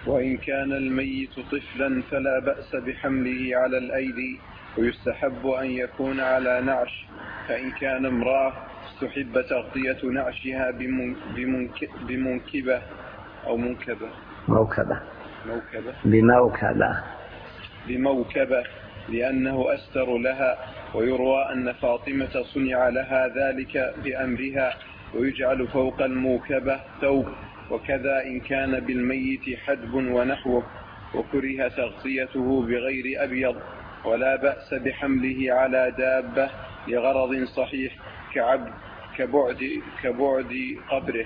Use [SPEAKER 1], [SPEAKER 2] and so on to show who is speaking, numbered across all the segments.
[SPEAKER 1] وإن كان الميت طفلا فلا بأس بحمله على الأيدي، ويستحب أن يكون على نعش. فإن كان امرأة استحب تغطية نعشها بمنكبة أو بموكبة لأنه أستر لها. ويروى أن فاطمة صنع لها ذلك بأمرها، ويجعل فوق الموكبة ثوب. وكذا إن كان بالميت حدب ونحوه، وكره تغطيته بغير أبيض. ولا بأس بحمله على دابة لغرض صحيح كبعد قبره.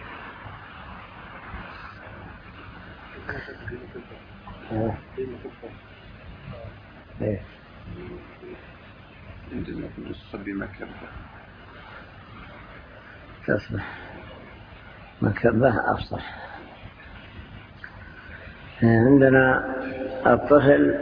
[SPEAKER 1] عندنا في النسخة بمكبة
[SPEAKER 2] تصبح مكبة أفصح. عندنا الطفل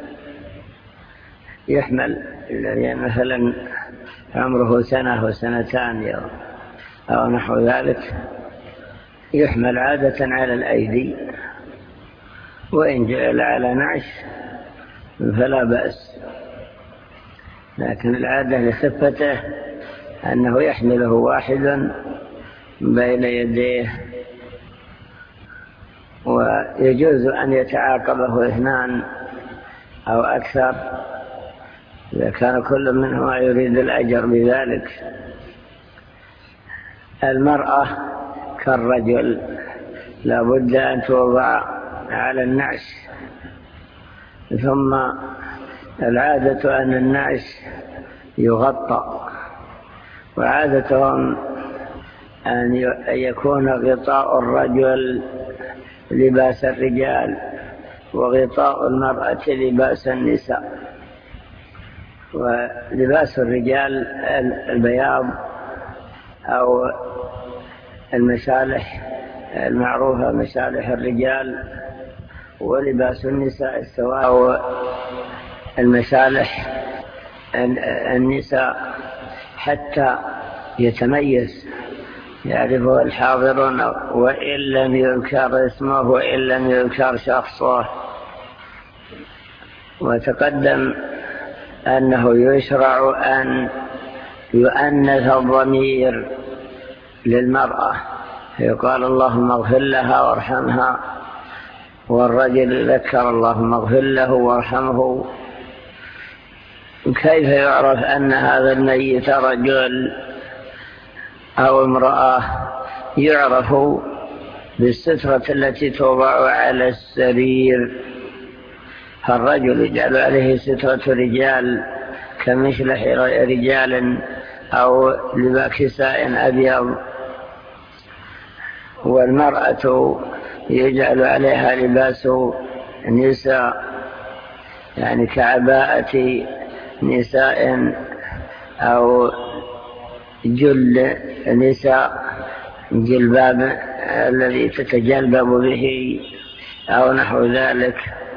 [SPEAKER 2] يحمل، الذي مثلا عمره سنة وسنتان أو نحو ذلك، يحمل عادة على الأيدي، وإن جعل على نعش فلا بأس، لكن العادة لخفته أنه يحمله واحد بين يديه، ويجوز أن يتعاقبه اثنان أو أكثر إذا كان كل منهما يريد الأجر بذلك. المرأة كالرجل لا بد أن توضع على النعش، ثم العادة أن النعش يغطى، وعادتهم أن يكون غطاء الرجل لباس الرجال، وغطاء المرأة لباس النساء. ولباس الرجال البياض أو المشالح المعروفة مشالح الرجال، ولباس النساء السواد أو المشالح النساء، حتى يتميز يعرفه الحاضرون وإن لم يذكر اسمه وإن لم يذكر شخصه. وتقدم أنه يشرع أن يؤنث الضمير للمرأة، يقال اللهم اغفر لها وارحمها، والرجل ذكر اللهم اغفر له وارحمه. كيف يعرف أن هذا الميت رجل أو امرأة؟ يعرف بالسترة التي توضع على السرير، فالرجل يجعل عليه سترة رجال كمشلح رجال أو كساء أبيض، والمرأة يجعل عليها لباس نساء، يعني كعباءة نساء أو جل نساء، جلباب الذي تتجلبب به أو نحو ذلك.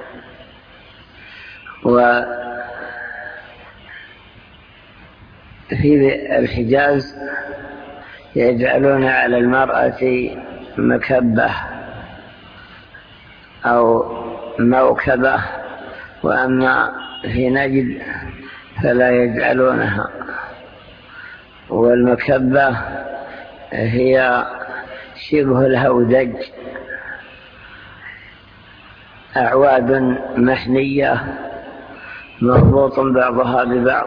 [SPEAKER 2] وفي الحجاز يجعلون على المرأة مكبة أو موكبة، وأما في نجد فلا يجعلونها. والمكبة هي شبه الهودج، أعواد محنية مربوط بعضها ببعض،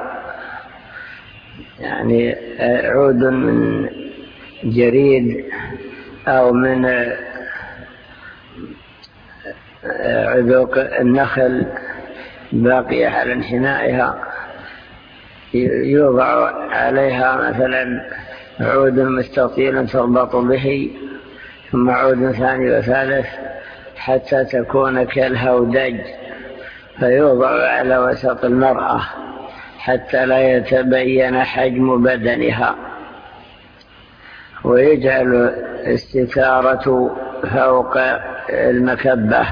[SPEAKER 2] يعني عود من جريد أو من عذوق النخل باقية على انحنائها، يوضع عليها مثلا عود مستطيل تربط به، ثم عود ثاني وثالث حتى تكون كالهودج، فيوضع على وسط المرأة حتى لا يتبين حجم بدنها، ويجعل الستارة فوق المكبة.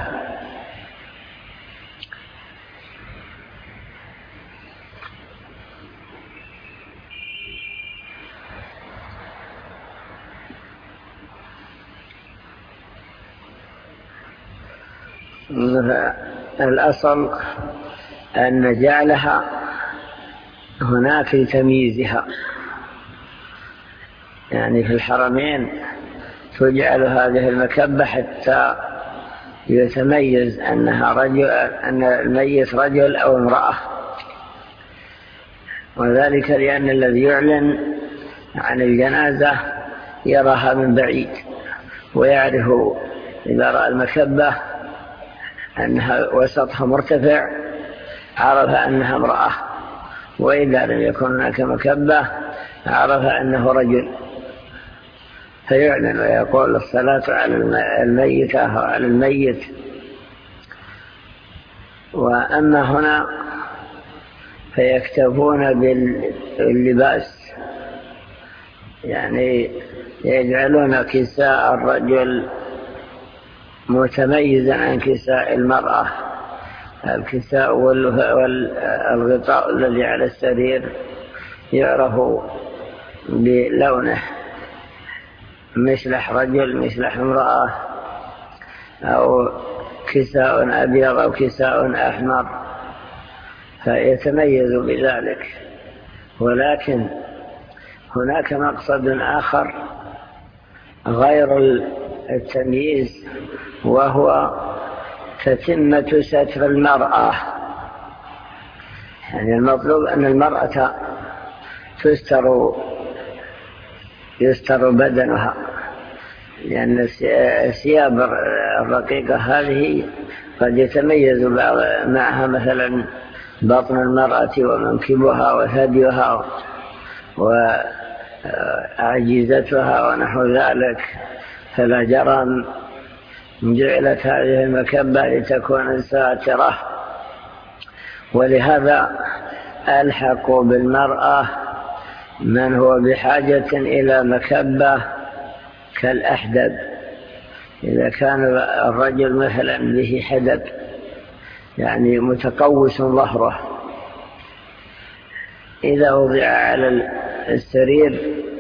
[SPEAKER 2] الأصل أن جعلها هناك لتمييزها، يعني في الحرمين تجعل هذه المكبة حتى يتميز أنها رجل، أن الميت رجل أو امرأة، وذلك لأن الذي يعلن عن الجنازة يراها من بعيد ويعرف إذا رأى المكبة أنها وسطها مرتفع عرف أنها امرأة، وإذا لم يكن هناك مكبة عرف أنه رجل، فيعلن ويقول الصلاة على الميت أو على الميت. وأما هنا فيكتفون باللباس، يعني يجعلون كساء الرجل متميزا عن كساء المرأة، الكساء والغطاء الذي على السرير يعرف بلونه، مثل رجل مثل امرأة، أو كساء أبيض أو كساء أحمر، فيتميز بذلك. ولكن هناك مقصد آخر غير التمييز، وهو تتمة ستر المرأة. يعني المطلوب أن المرأة يستر بدنها، لأن الثياب الرقيقة هذه قد يتميز معها مثلا بطن المرأة ومنكبها وثديها وعجيزتها ونحو ذلك، فلا جرم جعلت هذه المكبة لتكون ساترة. ولهذا ألحقوا بالمرأة من هو بحاجة إلى مكبة كالأحدب، إذا كان الرجل مثلا به حدب يعني متقوس ظهره، إذا وضع على السرير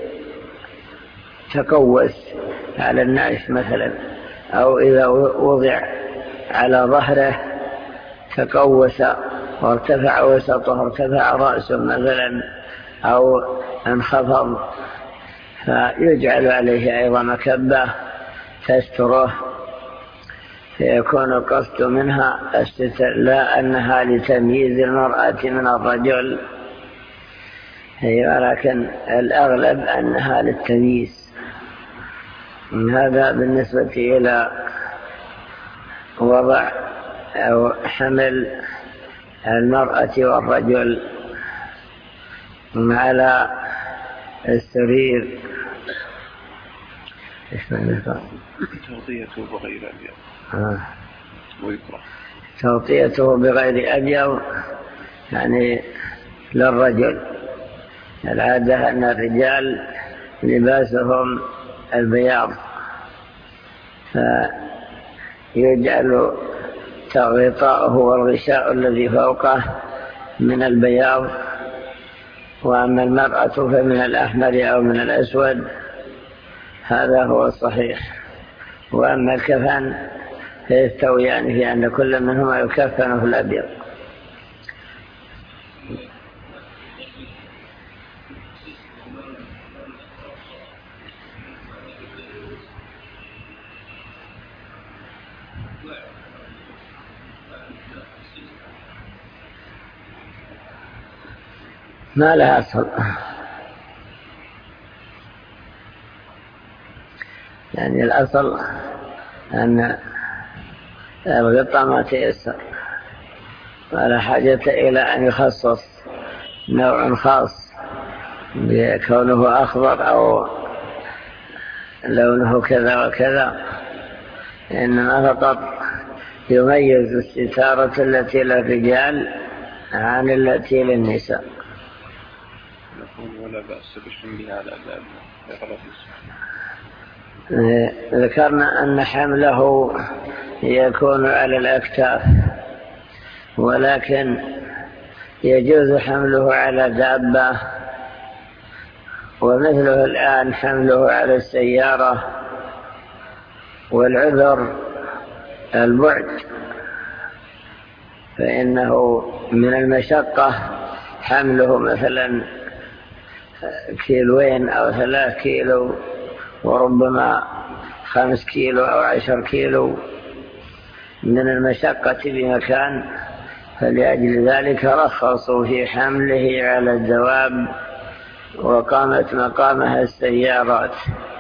[SPEAKER 2] تقوس على النعش مثلا، أو إذا وضع على ظهره تقوس وارتفع وسطه، ارتفع رأسه مثلا أو انخفض، فيجعل عليه أيضا مكبة تستره، فيكون القصد منها الستر، لا أنها لتمييز المرأة من الرجل، ولكن الأغلب أنها للتمييز. هذا بالنسبة إلى وضع أو حمل المرأة والرجل على السرير.
[SPEAKER 1] تغطيته بغير أبيض ويكره
[SPEAKER 2] تغطيته بغير أبيض، يعني للرجل. العادة أن الرجال لباسهم البياض، فيجعل غطاءه والغشاء الذي فوقه من البياض، وأما المرأة فمن الأحمر أو من الأسود، هذا هو الصحيح. وأما الكفن فيستويان في أن كل منهما يكفن في الأبيض. ما لها أصل، يعني الأصل أن الغطاء ما تيسر، ولا حاجة إلى أن يخصص نوع خاص بكونه أخضر أو لونه كذا وكذا، إنما فقط يميز الستارة التي للرجال عن التي للنساء.
[SPEAKER 1] ولا بأس بشملها على الأبواب.
[SPEAKER 2] ذكرنا أن حمله يكون على الأكتاف، ولكن يجوز حمله على دابة، ومثله الآن حمله على السيارة. والعذر البعد فإنه من المشقة حمله مثلا 2 كيلو أو 3 كيلو، وربما 5 كيلو أو 10 كيلو من المشقة بمكان، فلأجل ذلك رخصوا في حمله على الدواب، وقامت مقامها السيارات.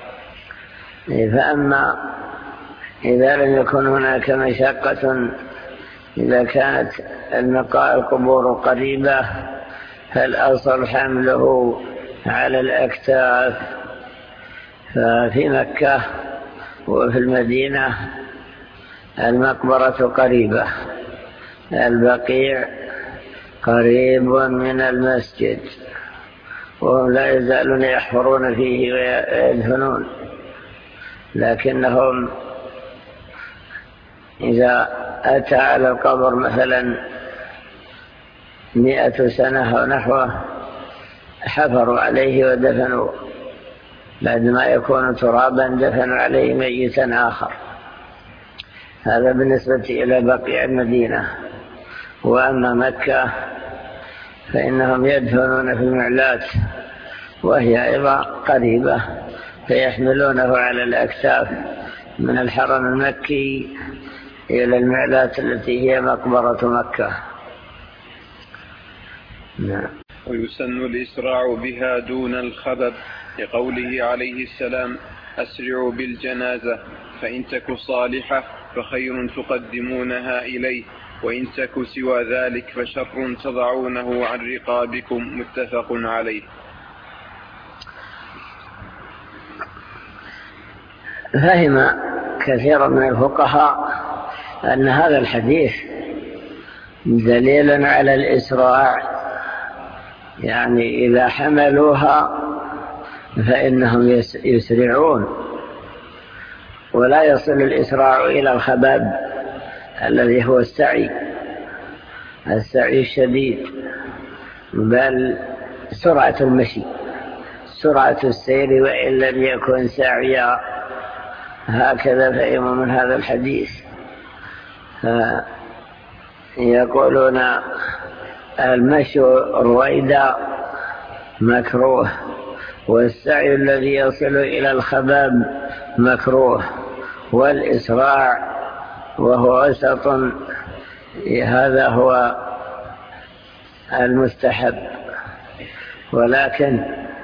[SPEAKER 2] فأما إذا لم يكن هناك مشقة، إذا كانت القبور قريبة، فالأصل حمله على الأكتاف. ففي مكة وفي المدينة المقبرة قريبة، البقيع قريب من المسجد، وهم لا يزالون يحفرون فيه ويدفنون، لكنهم إذا أتى على القبر مثلا 100 سنة أو نحوه حفروا عليه ودفنوا، بعدما يكون ترابا دفنوا عليه ميتا آخر. هذا بالنسبة إلى بقيع المدينة. وأما مكة فإنهم يدفنون في المعلات، وهي أيضا قريبة، فيحملونه على الأكتاف من الحرم المكي إلى المعلات التي هي مقبرة مكة.
[SPEAKER 1] نعم. ويسن الإسراع بها دون الخبب، لقوله عليه السلام: أسرعوا بالجنازة، فإن تك صالحة فخير تقدمونها إليه، وإن تك سوى ذلك فشر تضعونه عن رقابكم. متفق عليه.
[SPEAKER 2] فهم كثير من الفقهاء أن هذا الحديث دليل على الإسراع، يعني إذا حملوها فإنهم يسرعون، ولا يصل الإسراع إلى الخباب الذي هو السعي الشديد، بل سرعة المشي، سرعة السير، وإن لم يكن ساعيا. هكذا فهم من هذا الحديث. يقولون المشي رويدا مكروه، والسعي الذي يصل إلى الخباب مكروه، والإسراع وهو وسط هذا هو المستحب. ولكن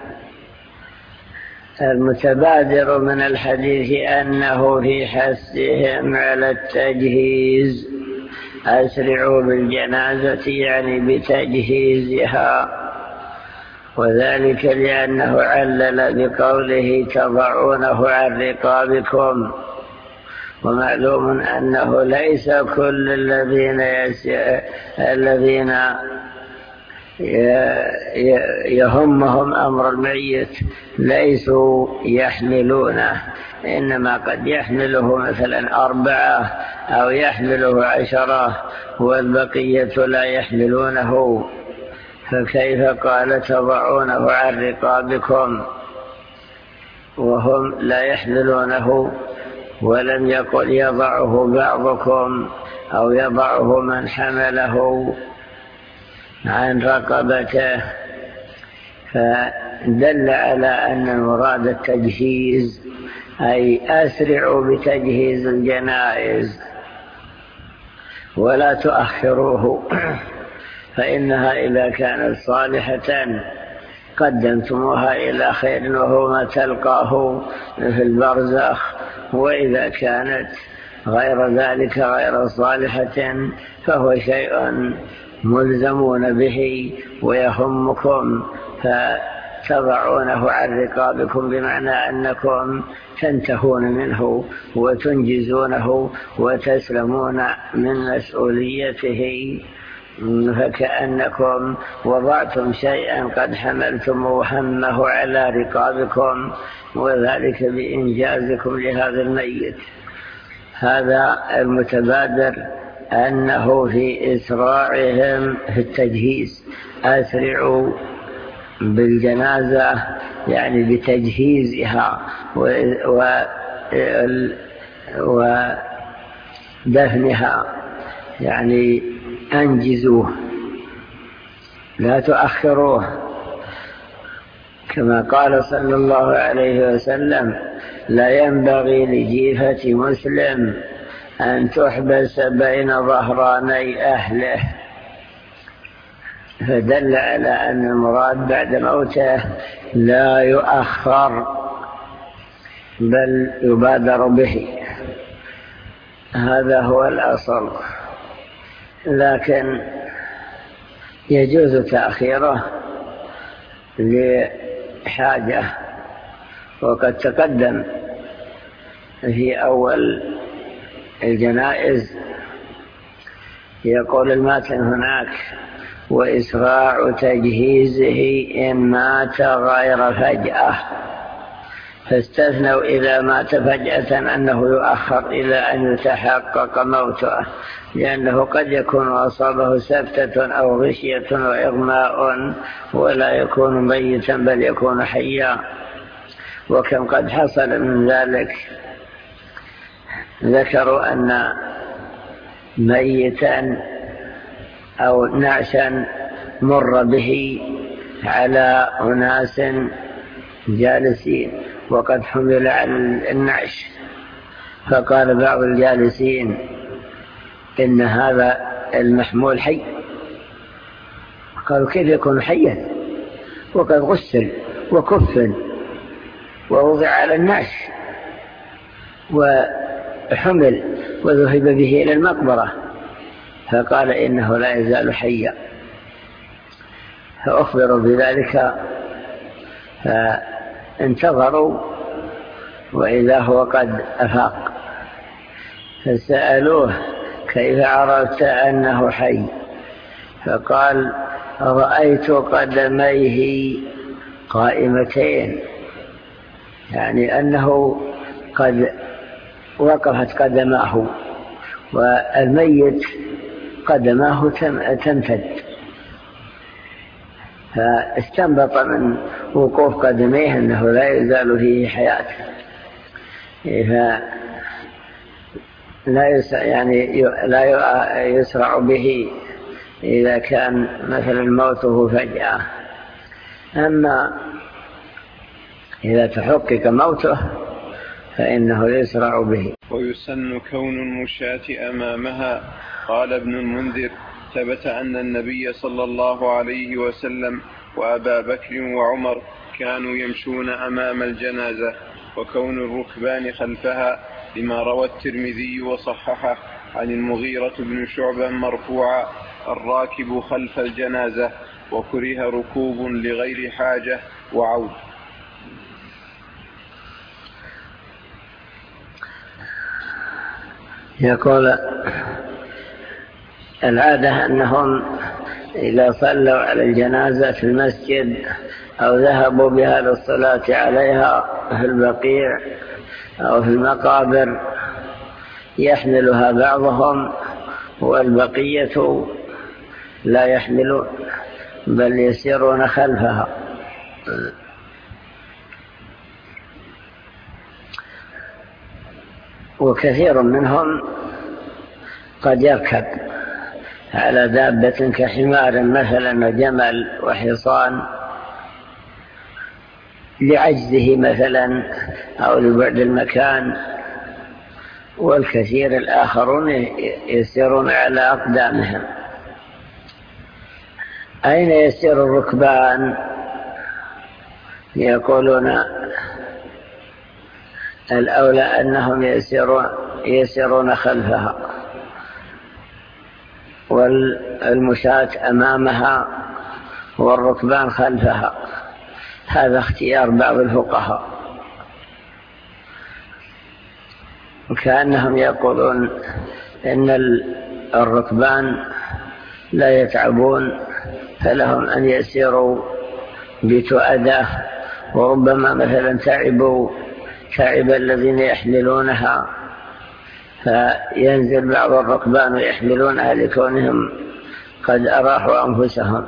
[SPEAKER 2] المتبادر من الحديث أنه في حثهم على التجهيز، أسرعوا بالجنازة يعني بتجهيزها، وذلك لأنه علل بقوله تضعونه عن رقابكم. ومعلوم أنه ليس كل الذين يهمهم أمر الميت ليسوا يحملونه، إنما قد يحمله مثلا 4 أو يحمله 10 والبقية لا يحملونه، فكيف قال تضعونه عن رقابكم وهم لا يحملونه؟ ولم يقل يضعه بعضكم أو يضعه من حمله عن رقبته، فدل على أن المراد التجهيز، أي أسرعوا بتجهيز الجنائز ولا تؤخروه، فإنها إذا كانت صالحة قدمتموها إلى خير وهو ما تلقاه في البرزخ، وإذا كانت غير ذلك غير صالحة فهو شيء ملزمون به ويهمكم، فتضعونه عن رقابكم، بمعنى أنكم تنتهون منه وتنجزونه وتسلمون من مسؤوليته، فكأنكم وضعتم شيئا قد حملتم همه على رقابكم، وذلك بإنجازكم لهذا الميت. هذا المتبادر أنه في إسراعهم في التجهيز، أسرعوا بالجنازة يعني بتجهيزها
[SPEAKER 3] ودفنها، يعني
[SPEAKER 2] أنجزوه لا تؤخروه، كما قال صلى الله عليه وسلم: لا ينبغي لجيفة مسلم أن تحبس بين ظهراني أهله. فدل على أن المراد بعد موته لا يؤخر بل يبادر به، هذا هو الأصل، لكن يجوز تأخيره لحاجة. وقد تقدم في أول الجنائز يقول الماتن هناك: وإسراع تجهيزه إن مات غير فجأة، فاستثنوا إذا مات فجأة أنه يؤخر إلى أن يتحقق موته، لأنه قد يكون أصابه سكتة أو غشية وإغماء ولا يكون ميتا بل يكون حيا، وكم قد حصل من ذلك. ذكروا أن ميتا أو نعشا مر به على أناس جالسين وقد حمل على النعش، فقال بعض الجالسين: إن هذا المحمول حي. قالوا: كيف يكون حيا وقد غسل وكفن ووضع على النعش وحمل وذهب به إلى المقبرة؟ فقال: إنه لا يزال حيا. فأخبروا بذلك فانتظروا وإذا هو قد أفاق، فسألوه: كيف عرفت أنه حي؟ فقال: رأيت قدميه قائمتين، يعني أنه قد وقفت قدماه، والميت قدماه تمتد، فاستنبط من وقوف قدميه أنه لا يزال فيه حياة. لا يسرع به إذا كان مثلا موته فجأة. أما إذا تحقق موته فإنه يسرع به.
[SPEAKER 1] ويسن كون المشاة أمامها. قال ابن المنذر: ثبت أن النبي صلى الله عليه وسلم وأبا بكر وعمر كانوا يمشون أمام الجنازة، وكون الركبان خلفها، لما روى الترمذي وصححه عن المغيرة بن شعبة مرفوعا: الراكب خلف الجنازة، وكره ركوب لغير حاجة وعود.
[SPEAKER 2] يقول: العادة أنهم إذا صلوا على الجنازة في المسجد أو ذهبوا بها للصلاة عليها في البقيع أو في المقابر يحملها بعضهم والبقية لا يحملون بل يسيرون خلفها. وكثير منهم قد يركب على دابة كحمار مثلا وجمل وحصان لعجزه مثلا أو لبعد المكان، والكثير الآخرون يسيرون على أقدامهم. أين يسير الركبان؟ يقولون الأولى أنهم يسيرون خلفها، والمشاة أمامها والركبان خلفها. هذا اختيار بعض الفقهاء، وكأنهم يقولون إن الركبان لا يتعبون فلهم أن يسيروا بتؤدة، وربما مثلا تعب الذين يحملونها فينزل بعض الركبان ويحملونها لكونهم قد أراحوا أنفسهم.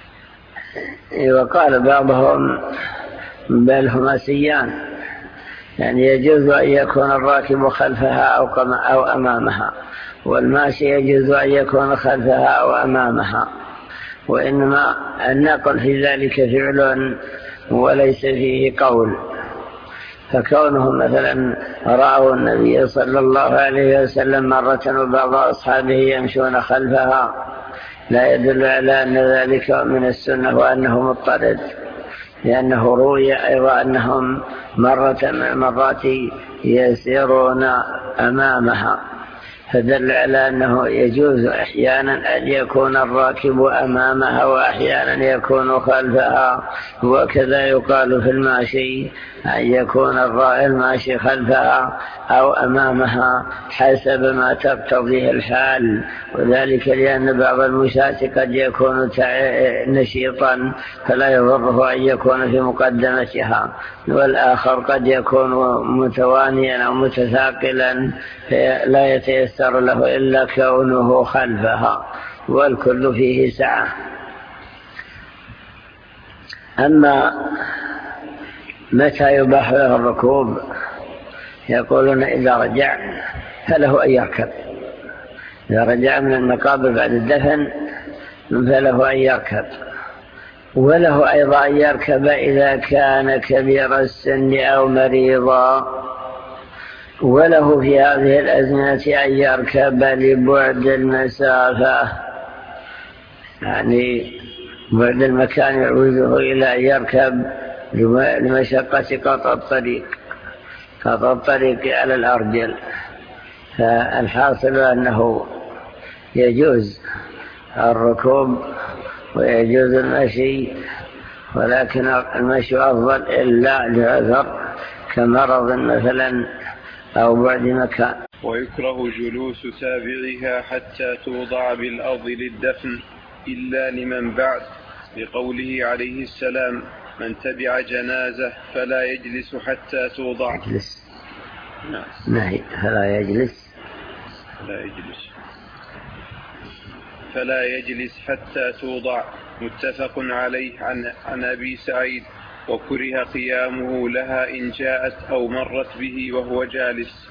[SPEAKER 2] وقال بعضهم بل هما سيان، يعني يجوز أن يكون الراكب خلفها أو أمامها، والماشي يجوز أن يكون خلفها أو أمامها، وإنما النقل في ذلك فعل وليس فيه قول. فكونهم مثلا رأوا النبي صلى الله عليه وسلم مرة وبعض أصحابه يمشون خلفها لا يدل على أن ذلك من السنة وأنه مضطرد، لأنه روي أيضا أنهم مرة من المرات يسيرون أمامها، فدل على أنه يجوز أحيانا أن يكون الراكب أمامها وأحيانا يكون خلفها. وكذا يقال في الماشي أن يكون الماشي خلفها أو أمامها حسب ما تقتضيه الحال، وذلك لأن بعض المشاة قد يكون نشيطا فلا يضره أن يكون في مقدمتها، والآخر قد يكون متوانيا أو متثاقلا لا يتيسر له إلا كونه خلفها، والكل فيه سعة. أما متى يباح له الركوب؟ يقولون إذا رجع فله أن يركب، إذا رجع من المقابر بعد الدفن فله أن يركب، وله أيضا أن يركب إذا كان كبير السن أو مريضا، وله في هذه الأزمنة أن يركب لبعد المسافة، يعني بعد المكان يعوزه إلى أن يركب لمشقة قطع الطريق على الأرجل. فالحاصل أنه يجوز الركوب ويجوز المشي، ولكن المشي أفضل إلا لعذر كمرض مثلا أو بعد مكان.
[SPEAKER 1] ويكره جلوس تابعها حتى توضع بالأرض للدفن إلا لمن بعد، لقوله عليه السلام: من تبع جنازة فلا يجلس حتى توضع. فلا يجلس حتى توضع. متفق عليه عن أبي سعيد. وكره قيامه لها إن جاءت أو مرت به وهو جالس.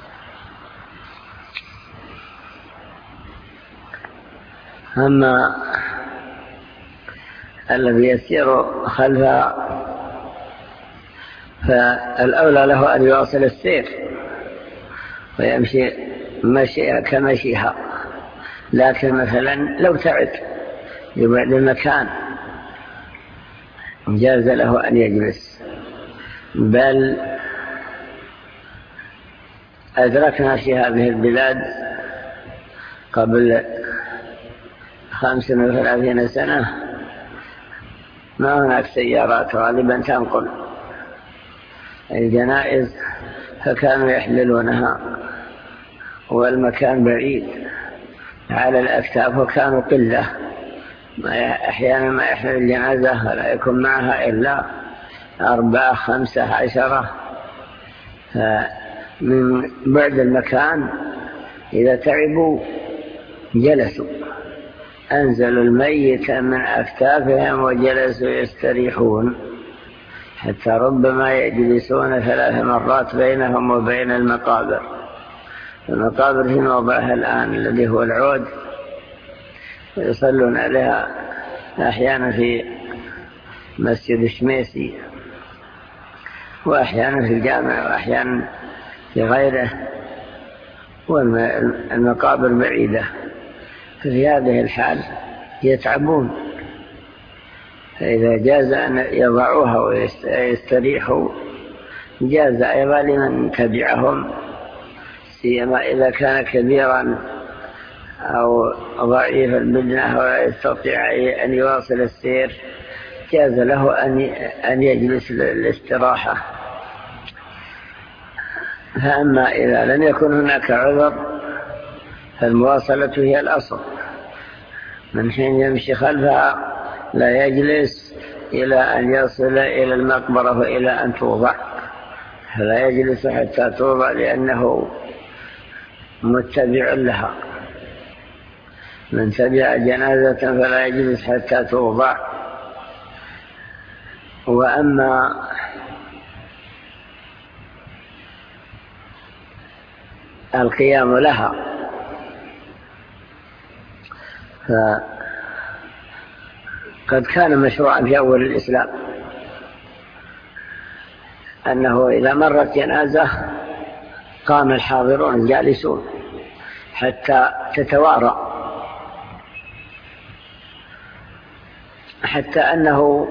[SPEAKER 2] أما الذي يسير خلفها فالأولى له أن يواصل السير ويمشي كمشيها، لكن مثلا لو تعب يبعد المكان جاز له أن يجلس. بل أدركنا في هذه البلاد قبل 35 سنة ما هناك سيارات غالبا تنقل الجنائز، فكانوا يحملونها والمكان بعيد على الأكتاف، وكانوا قلة، أحيانا ما يحمل الجنازة ولا يكون معها إلا 4 5 10. من بعد المكان إذا تعبوا جلسوا، أنزلوا الميت من أكتافهم وجلسوا يستريحون، حتى ربما يجلسون 3 مرات بينهم وبين المقابر. المقابر في موضعها الآن الذي هو العود، ويصلون عليها أحيانا في مسجد الشميسي، وأحيانا في الجامع، وأحيانا في غيره، والمقابر بعيدة. في هذه الحال يتعبون، فإذا جاز أن يضعوها ويستريحوا جاز أيضا لمن تبعهم، سيما إذا كان كبيرا أو ضعيف البدنة ولا يستطيع أن يواصل السير، جاز له أن يجلس للاستراحة. فأما إذا لم يكن هناك عذر فالمواصلة هي الأصل. من حين يمشي خلفها لا يجلس إلى أن يصل إلى المقبرة وإلى أن توضع، فلا يجلس حتى توضع لأنه متبع لها. من تبع جنازة فلا يجلس حتى توضع. وأما القيام لها. فقد كان مشروعا في أول الإسلام أنه إذا مرت جنازة قام الحاضرون الجالسون حتى تتوارى، حتى أنه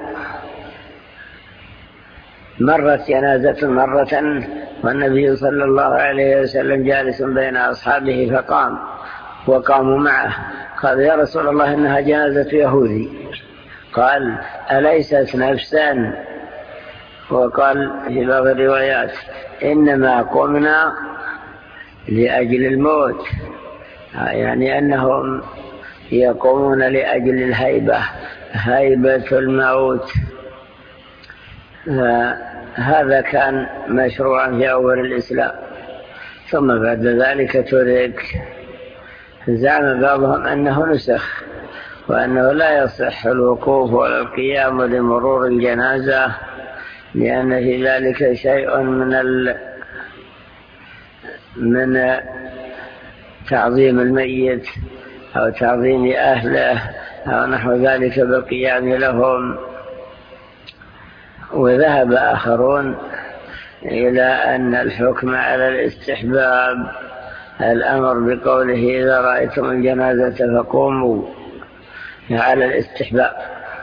[SPEAKER 2] مرت جنازة مرة والنبي صلى الله عليه وسلم جالس بين أصحابه فقام وقاموا معه. قال: يا رسول الله إنها جنازة يهودي. قال: أليست نفسا؟ وقال في بعض الروايات: إنما قمنا لأجل الموت، يعني أنهم يقومون لأجل الهيبة، هيبة الموت. هذا كان مشروعا في أول الإسلام، ثم بعد ذلك ترك. زعم بعضهم أنه نسخ، وأنه لا يصح الوقوف ولا القيام لمرور الجنازة، لأن في ذلك شيء من تعظيم الميت أو تعظيم أهله أو نحو ذلك بالقيام لهم. وذهب آخرون إلى أن الحكم على الاستحباب، الأمر بقوله: إذا رأيتم الجنازة فقوموا، على الاستحباب،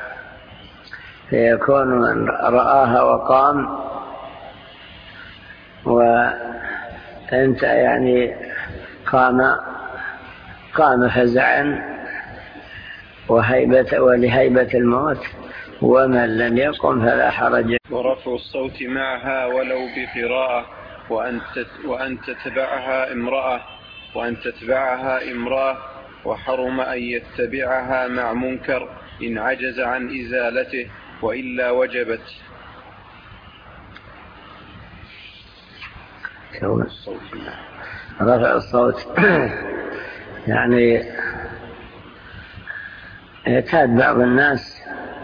[SPEAKER 2] فيكون من رآها وقام وأنت يعني قام فزعا ولهيبة الموت، ومن لم يقم فلا حرج.
[SPEAKER 1] ورفع الصوت معها ولو بقراءة، وأن تتبعها امرأة، وحرم أن يتبعها مع منكر إن عجز عن إزالته، وإلا وجبت.
[SPEAKER 2] رفع الصوت يعني يعتاد بعض الناس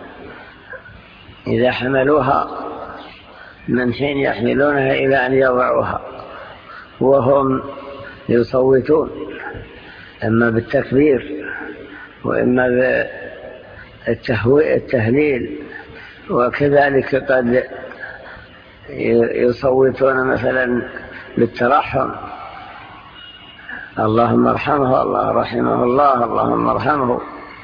[SPEAKER 2] إذا حملوها من حين يحملونها إلى أن يضعوها وهم يصوتون، إما بالتكبير وإما بالتهليل، وكذلك قد يصوتون مثلا بالترحم: اللهم ارحمه، الله رحمه الله، اللهم ارحمه.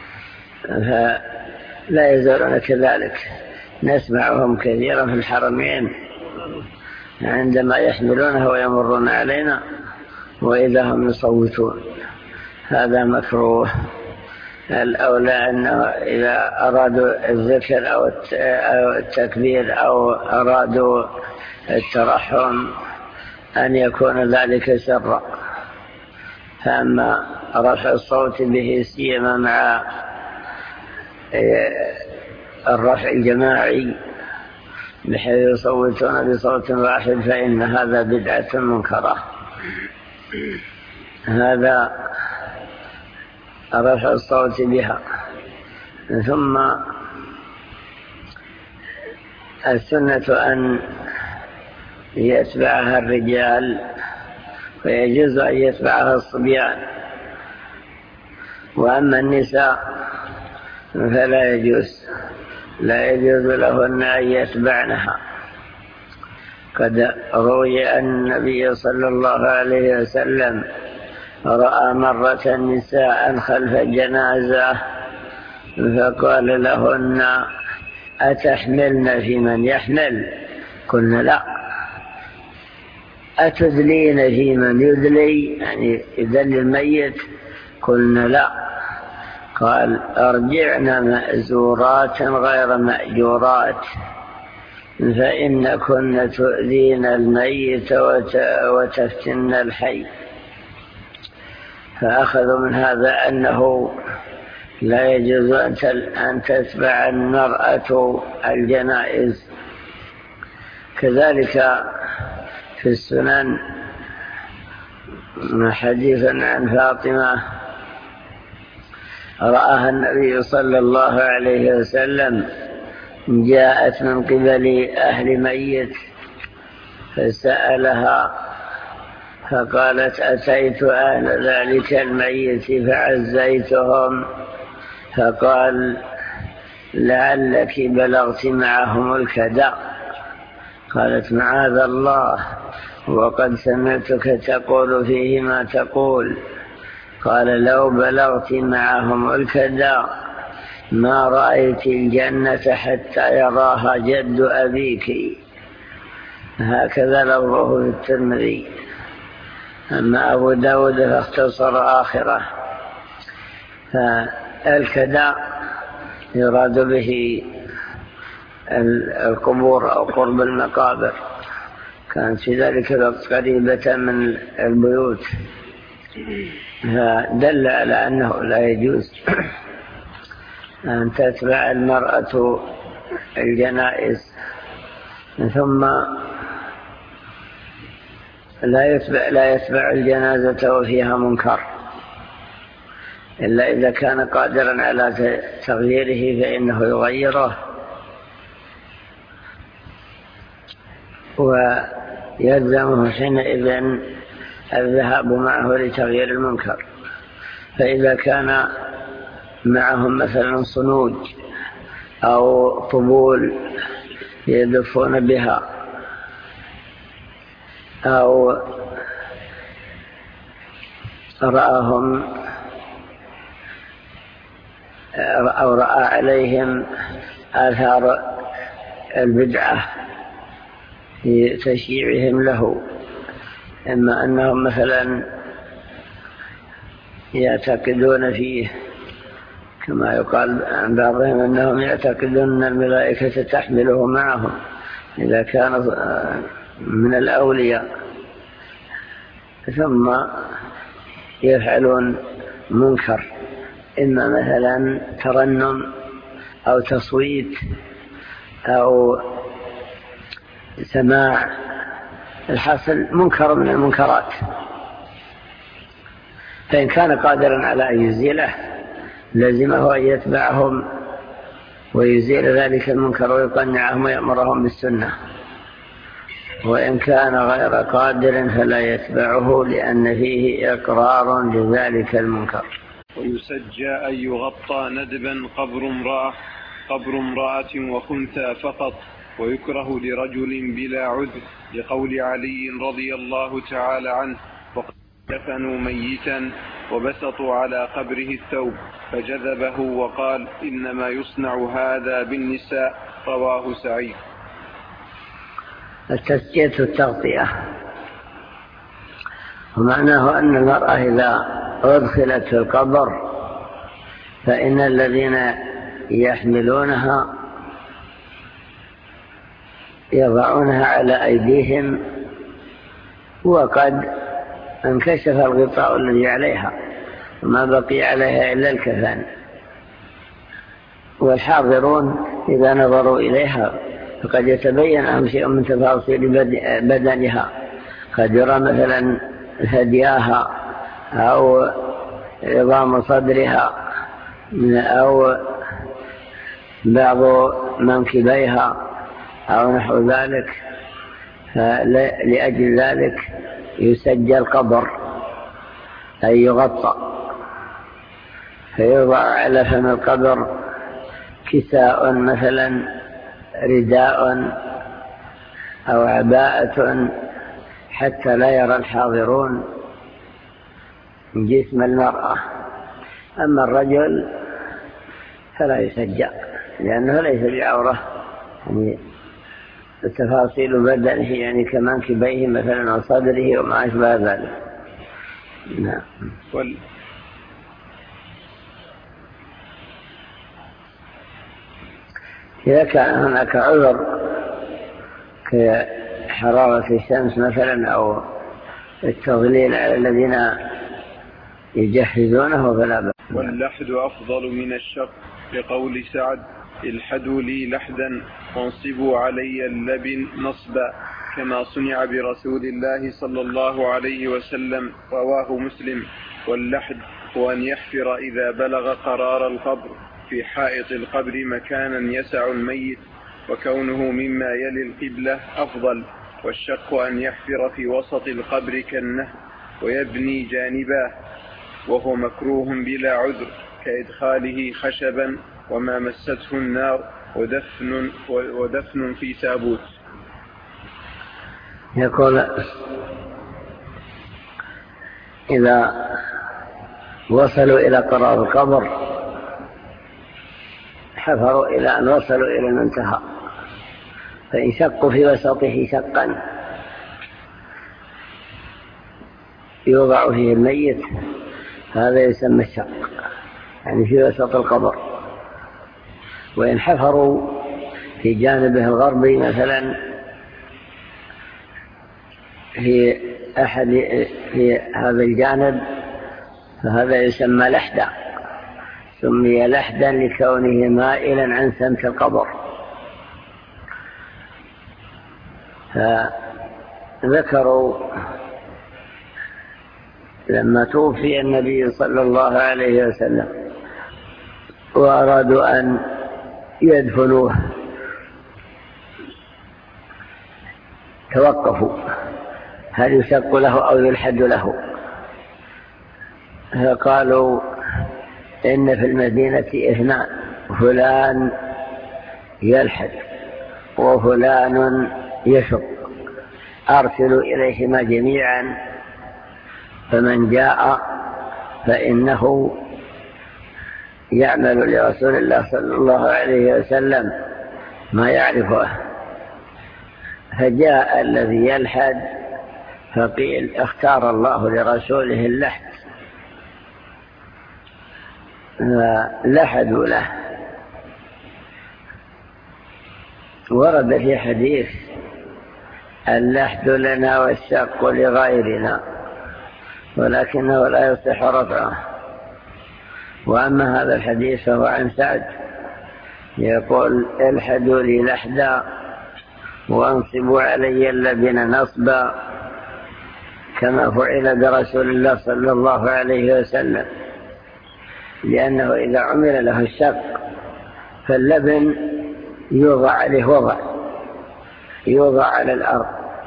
[SPEAKER 2] فلا يزالون كذلك، نسمعهم كثيرا في الحرمين عندما يحملونها ويمرون علينا وإذا هم يصوتون. هذا مكروه. الأولى أنه إذا أرادوا الذكر أو التكبير أو أرادوا الترحم أن يكون ذلك سرا. فأما رفع الصوت به سيما مع الرفع الجماعي بحيث يصوتون بصوت واحد فإن هذا بدعة منكرة. هذا رفع الصوت بها. ثم السنة أن يتبعها الرجال، ويجوز أن يتبعها الصبيان. وأما النساء فلا يجوز، لا يجوز لهن أن يتبعنها. قد روي أن النبي صلى الله عليه وسلم رأى مرة نساء خلف الجنازة فقال لهن: أتحملن في من يحمل؟ قلنا: لا. أتذلين في من يذلي، يعني يذل الميت؟ قلنا: لا. قال: ارجعن مأزورات غير مأجورات، فإن كن تؤذين الميت وتفتن الحي. فأخذوا من هذا أنه لا يجوز أن تتبع المرأة الجنائز. كذلك في السنن حديث عن فاطمة رآها النبي صلى الله عليه وسلم، جاءت من قبل أهل ميت فسألها فقالت أتيت أهل ذلك الميت فعزيتهم، فقال لعلك بلغت معهم الكدى. قالت معاذ الله، وقد سمعتك تقول فيه ما تقول. قال لو بلغت معهم الكدى ما رأيت الجنة حتى يراها جد أبيك. هكذا لفظه في الترمذي. أما أبو داود فاختصر آخره. فالكدى يراد به القبور أو قرب المقابر، كانت في ذلك الوقت قريبة من البيوت، فدل على أنه لا يجوز أن تتبع المرأة الجنائز، ثم لا يتبع الجنازة وفيها منكر إلا إذا كان قادرا على تغييره فإنه يغيره، ويلزمه حينئذ الذهاب معه لتغيير المنكر. فإذا كان معهم مثلا صنوج أو طبول يدفون بها أو رأى عليهم آثار البدعة في تشييعهم له، إما أنهم مثلا يعتقدون فيه كما يقال عن بعضهم أنهم يعتقدون أن الملائكة تحمله معهم إذا كان من الأولياء، ثم يفعلون منكر، إما مثلا ترنم أو تصويت أو سماع، الحاصل منكر من المنكرات. فإن كان قادرا على أن يزيله لازمه أن يتبعهم ويزيل ذلك المنكر ويقنعهم ويأمرهم بالسنة، وإن كان غير قادر فلا يتبعه لأن فيه إقرار لذلك المنكر.
[SPEAKER 1] ويسجى أن يغطى ندبا قبر امرأة وخنثى فقط، ويكره لرجل بلا عذر، لقول علي رضي الله تعالى عنه وقد دفنوا ميتا وبسطوا على قبره الثوب فجذبه وقال إنما يصنع هذا بالنساء. رواه سعيد.
[SPEAKER 2] التسجية التغطية، ومعناه أن المرأة إذا أدخلت في القبر فإن الذين يحملونها يضعونها على أيديهم وقد انكشف الغطاء الذي عليها وما بقي عليها إلا الكفن، والحاضرون إذا نظروا إليها فقد يتبين لهم شيء من تفاصيل بدنها، قد يرى مثلا ثدياها أو عظام صدرها أو بعض منكبيها أو نحو ذلك، لأجل ذلك يسجل القبر أي يغطى، فيوضع على فم القبر كساء مثلا رداء أو عباءة حتى لا يرى الحاضرون جسم المرأة. أما الرجل فلا يسجى لأنه ليس بعورة، يعني التفاصيل بدنه يعني كمنكبيه مثلا وصدره وما أشبه ذلك. نعم. إذا كان هناك عذر كحرارة الشمس مثلا أو التظليل على الذين يجهزونه فلا بأس.
[SPEAKER 1] واللحد أفضل من الشق، لقول سعد الحدوا لي لحدا وانصبوا علي اللبن نصبا، كما صنع برسول الله صلى الله عليه وسلم. رواه مسلم. واللحد هو أن يحفر إذا بلغ قرار القبر في حائط القبر مكانا يسع الميت، وكونه مما يلي القبلة أفضل، والشق أن يحفر في وسط القبر كالنهر ويبني جانباه، وهو مكروه بلا عذر، كإدخاله خشبا وما مسته النار ودفن في تابوت.
[SPEAKER 2] يقول إذا وصلوا إلى قرار القبر حفروا إلى أن وصلوا إلى المنتهى، فإن شقوا في وسطه شقا يوضع فيه الميت هذا يسمى الشق، يعني في وسط القبر. وإن حفروا في جانبه الغربي مثلا في هذا الجانب فهذا يسمى لحدا، سمي لحدا لكونه مائلا عن سمت القبر. فذكروا لما توفي النبي صلى الله عليه وسلم وأرادوا أن يدفنوه توقفوا هل يشق له أو يلحد له، فقالوا إن في المدينة اثنان، فلان يلحد وفلان يشق، أرسلوا إليهما جميعا، فمن جاء فإنه يعمل لرسول الله صلى الله عليه وسلم ما يعرفه. فجاء الذي يلحد فقيل اختار الله لرسوله اللحد، فلحدوا له. ورد في حديث اللحد لنا والشق لغيرنا، ولكنه لا يصح رفعه. وأما هذا الحديث فهو عن سعد يقول الحدوا لي لحدا وانصبوا علي اللبن نصبا، كما فعل برسول الله صلى الله عليه وسلم، لأنه إذا عمل له الشق فاللبن يوضع عليه يوضع على الأرض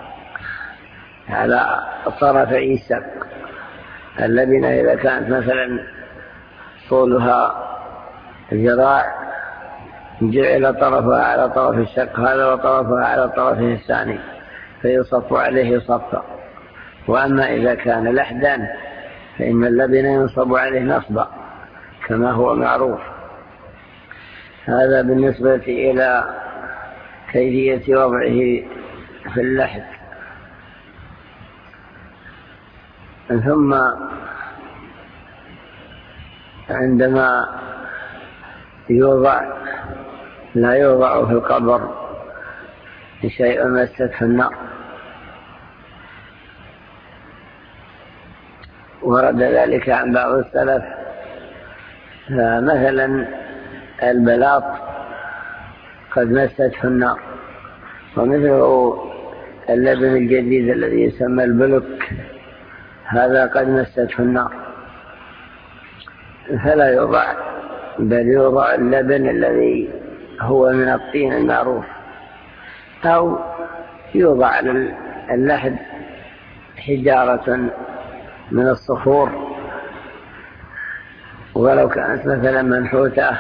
[SPEAKER 2] على طرفي الشق. اللبنة إذا كانت مثلا طولها ذراع جعل طرفها على طرف الشق هذا وطرفها على طرفه الثاني فيصف عليه صفا. وأما إذا كان لحدا فإن اللبن ينصب عليه نصبا كما هو معروف. هذا بالنسبة إلى كيفية وضعه في اللحد. ثم عندما يوضع لا يوضع في القبر شيء مسته النار. ورد ذلك عن بعض السلف، مثلا البلاط قد مسته النار، ومثله اللبن الجديد الذي يسمى البلك هذا قد مسته النار، فلا يوضع، بل يوضع اللبن الذي هو من الطين المعروف، أو يوضع على اللحد حجارة من الصخور ولو كانت مثلا منحوتة،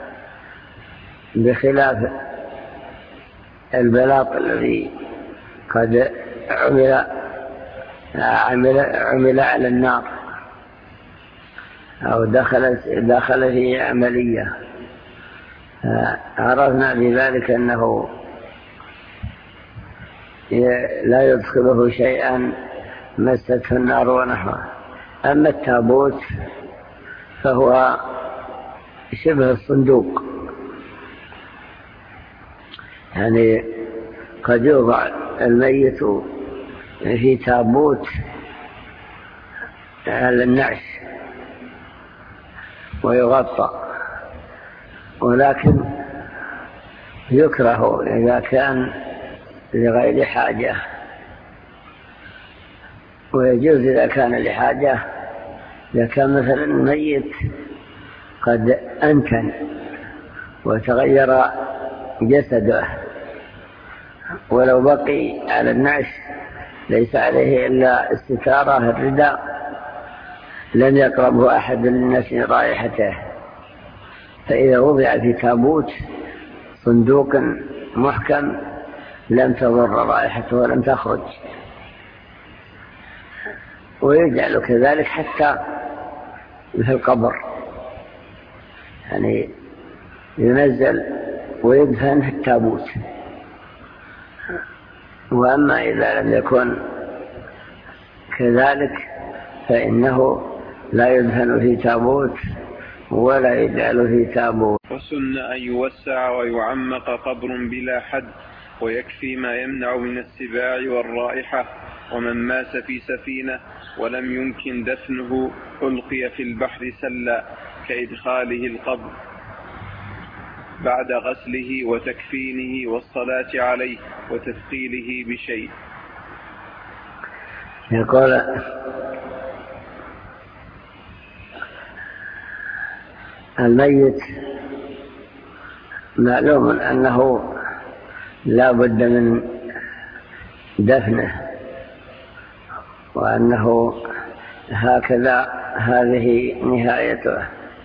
[SPEAKER 2] بخلاف البلاط الذي قد عمل على النار أو دخل فيه عملية. عرفنا بذلك أنه لا يدخله شيئا مسته النار ونحوه. أما التابوت فهو شبه الصندوق، يعني قد يوضع الميت في تابوت على النعش ويغطى، ولكن يكره إذا كان لغير حاجة، ويجوز إذا كان لحاجة. إذا كان مثلا الميت قد أنتن وتغير جسده ولو بقي على النعش ليس عليه إلا الستارة الرداء لم يقربه أحد للناس رائحته. فإذا وضع في تابوت صندوق محكم لم تضر رائحته ولم تخرج. ويجعل كذلك حتى في القبر، يعني ينزل ويدفن في التابوت. وأما إذا لم يكن كذلك فإنه لا يدفن في تابوت ولا يجعل في تابوت.
[SPEAKER 1] وسن أن يوسع ويعمق قبر بلا حد، ويكفي ما يمنع من السباع والرائحة. ومن مات في سفينة ولم يمكن دفنه ألقي في البحر سلا كإدخاله القبر بعد غسله وتكفينه والصلاة عليه وتثقيله بشيء.
[SPEAKER 2] يقول الميت معلوم أنه لا بد من دفنه، وأنه هكذا هذه نهايته.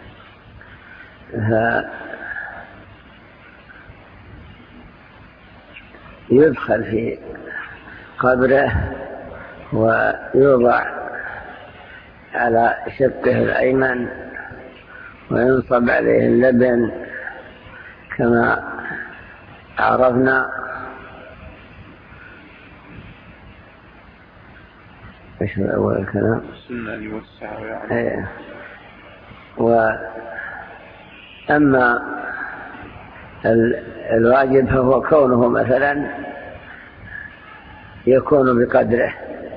[SPEAKER 2] يدخل في قبره ويوضع على شقه الأيمن وينصب عليه اللبن كما عرفنا. ايش هو اول الكلام؟
[SPEAKER 1] السنة يوسع يعني.
[SPEAKER 2] واما الواجب فهو كونه مثلا يكون بقدره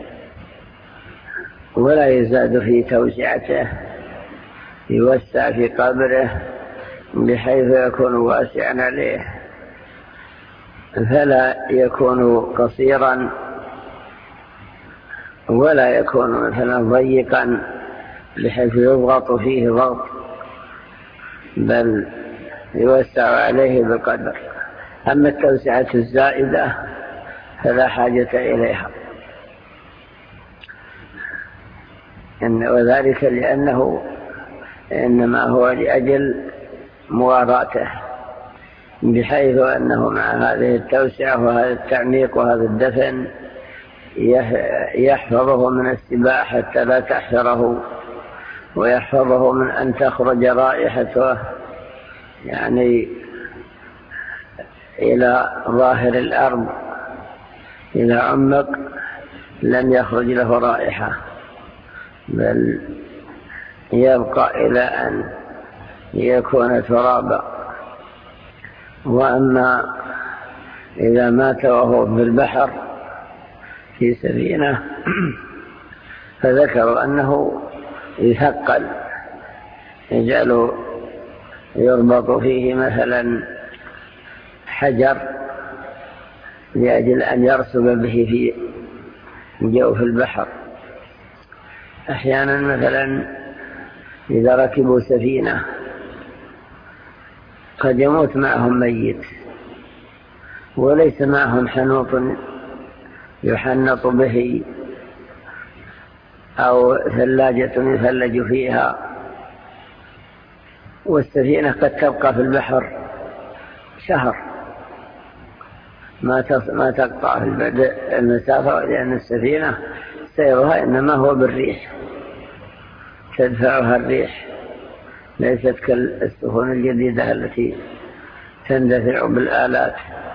[SPEAKER 2] ولا يزاد في توسعته، يوسع في قبره بحيث يكون واسعا عليه، فلا يكون قصيرا ولا يكون مثلا ضيقا بحيث يضغط فيه ضغط، بل يوسع عليه بقدر. أما التوسعة الزائدة فلا حاجة إليها، وذلك لأنه إنما هو لأجل مواراته، بحيث أنه مع هذه التوسعة وهذا التعميق وهذا الدفن يحفظه من السباع حتى لا تحشره، ويحفظه من أن تخرج رائحته يعني إلى ظاهر الأرض. إذا عمق لم يخرج له رائحة، بل يبقى إلى أن يكون ترابا. وأما إذا مات وهو في البحر في سفينة فذكروا أنه يثقل، يربط فيه مثلا حجر لأجل أن يرسب به في جوف البحر. أحيانا مثلا إذا ركبوا سفينة قد يموت معهم ميت وليس معهم حنوط يحنط به أو ثلاجة يثلج فيها، والسفينة قد تبقى في البحر شهر ما تقطع في المسافة، لأن السفينة سيرها إنما هو بالريح، تدفعها الريح، ليست كالسفن الجديدة التي تندفع بالآلات.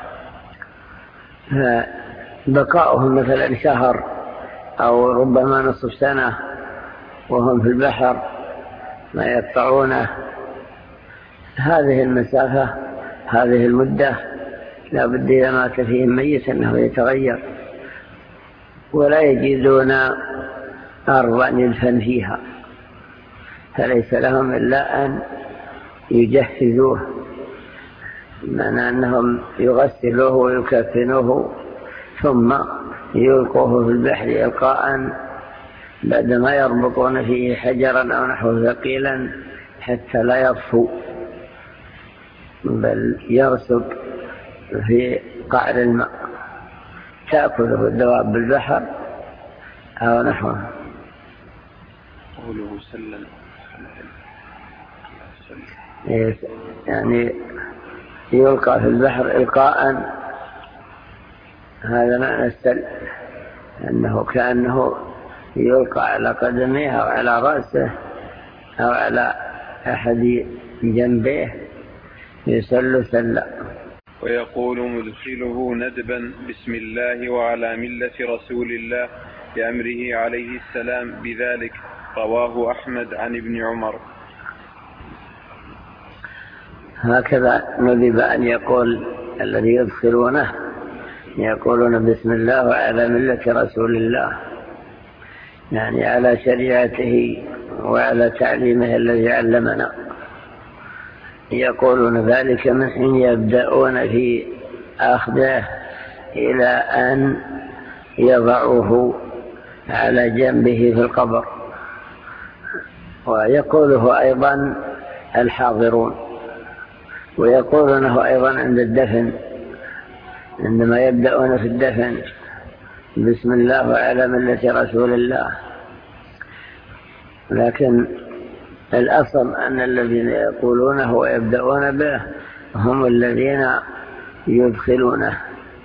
[SPEAKER 2] فبقاؤهم مثلا شهر أو ربما نصف سنة وهم في البحر ما يقطعونه، هذه المسافة هذه المدة لا بد إذا مات فيهم ميت أنه يتغير، ولا يجدون أرضا يدفن فيها، فليس لهم إلا أن يجهزوه، معنى أنهم يغسلوه ويكفنوه ثم يلقوه في البحر إلقاء بعدما يربطون فيه حجرا أو نحو ثقيلا حتى لا يطفو بل يرسب في قعر الماء. تأكله الدواب بالبحر أو نحوه.
[SPEAKER 1] قوله سلم
[SPEAKER 2] يعني يلقى في البحر إلقاء، هذا معنى السل، أنه كأنه يلقى على قدميه أو على رأسه أو على أحد جنبيه، يسل سلا.
[SPEAKER 1] ويقول مدخله ندبا بسم الله وعلى ملة رسول الله بأمره عليه السلام بذلك، رواه أحمد عن ابن عمر.
[SPEAKER 2] هكذا ندب أن يقول الذي يدخلونه، يقولون بسم الله وعلى ملة رسول الله، يعني على شريعته وعلى تعليمه الذي علمنا. يقولون ذلك من حين يبدأون في أخذه إلى أن يضعوه على جنبه في القبر. ويقوله أيضا الحاضرون، ويقولونه أيضا عند الدفن، عندما يبدأون في الدفن بسم الله وعلى ملة رسول الله. لكن الأصل أن الذين يقولونه ويبدأون به هم الذين يدخلونه،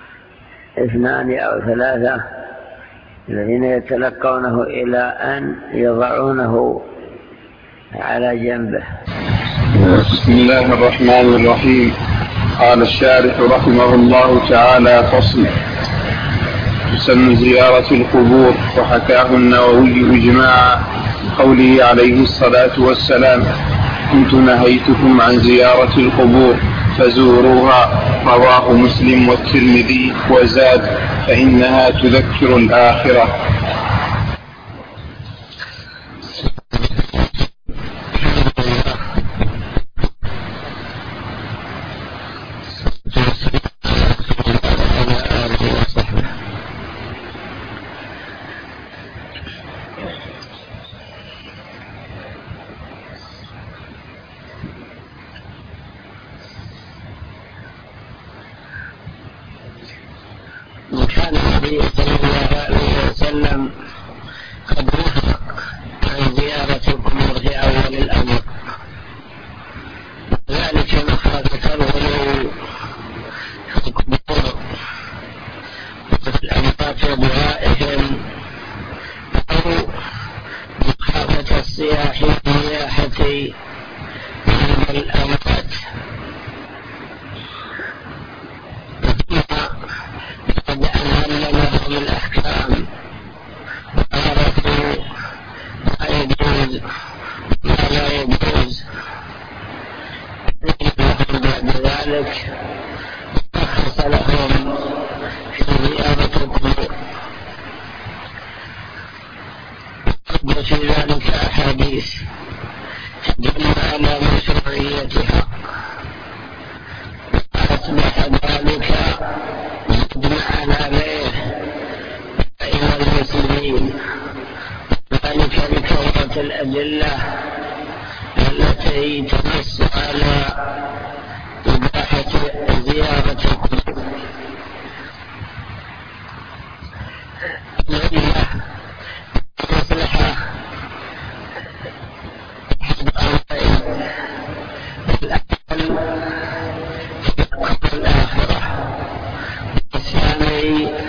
[SPEAKER 2] 2 أو 3 الذين يتلقونه إلى أن يضعونه على جنبه.
[SPEAKER 1] بسم الله الرحمن الرحيم. قال الشارح رحمه الله تعالى: فصل. تسمى زيارة القبور، وحكاه النووي إجماعا قوله عليه الصلاة والسلام: كنت نهيتكم عن زيارة القبور فزوروها، رواه مسلم والترمذي، وزاد: فإنها تذكر الآخرة.
[SPEAKER 2] وكان النبي صلى الله عليه وسلم قد نهى عن زيارة القبور في أول الأمر، ذلك مخافة الغلو في القبور وفي الأموات ودعائهم، أو مخافة الصياح والنياحة عند الأموات. بعد أن علمهم الأحكام وعرفوا ما يجوز ما لا يجوز، لهم بعد ذلك رخص لهم في زيارة القبور. وفي ذلك أحاديث تدل على مشروعيتها، وأصبح ذلك مجمعا عليه بين المسلمين، ذلك لكثرة الأدلة التي تنص على إباحة زيارة القبور. العلة مصلحة أحد أمرين: الأول في الآخرة، والثاني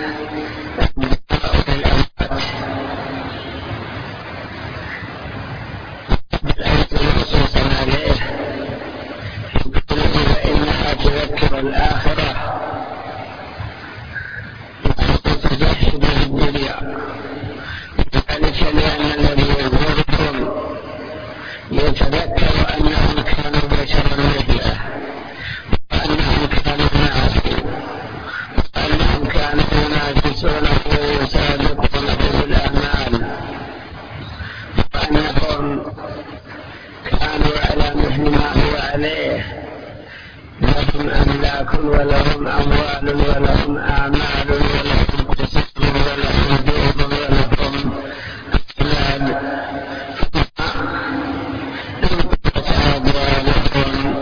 [SPEAKER 2] فإنها تذكر الآخرة وتزهد الدنيا، ذلك لأن الذي يزوركم يتذكر أنهم كانوا بشرا مثله، وأنهم كانوا معه، وأنهم كانوا ينافسونه ويسابقونه بالأعمال، وأنهم كانوا على مثل ما هو عليه، لهم أملاك ولهم أموال ولهم أعمال ولهم قصص ولهم دور ولهم أولاد، انقطعت أبوالهم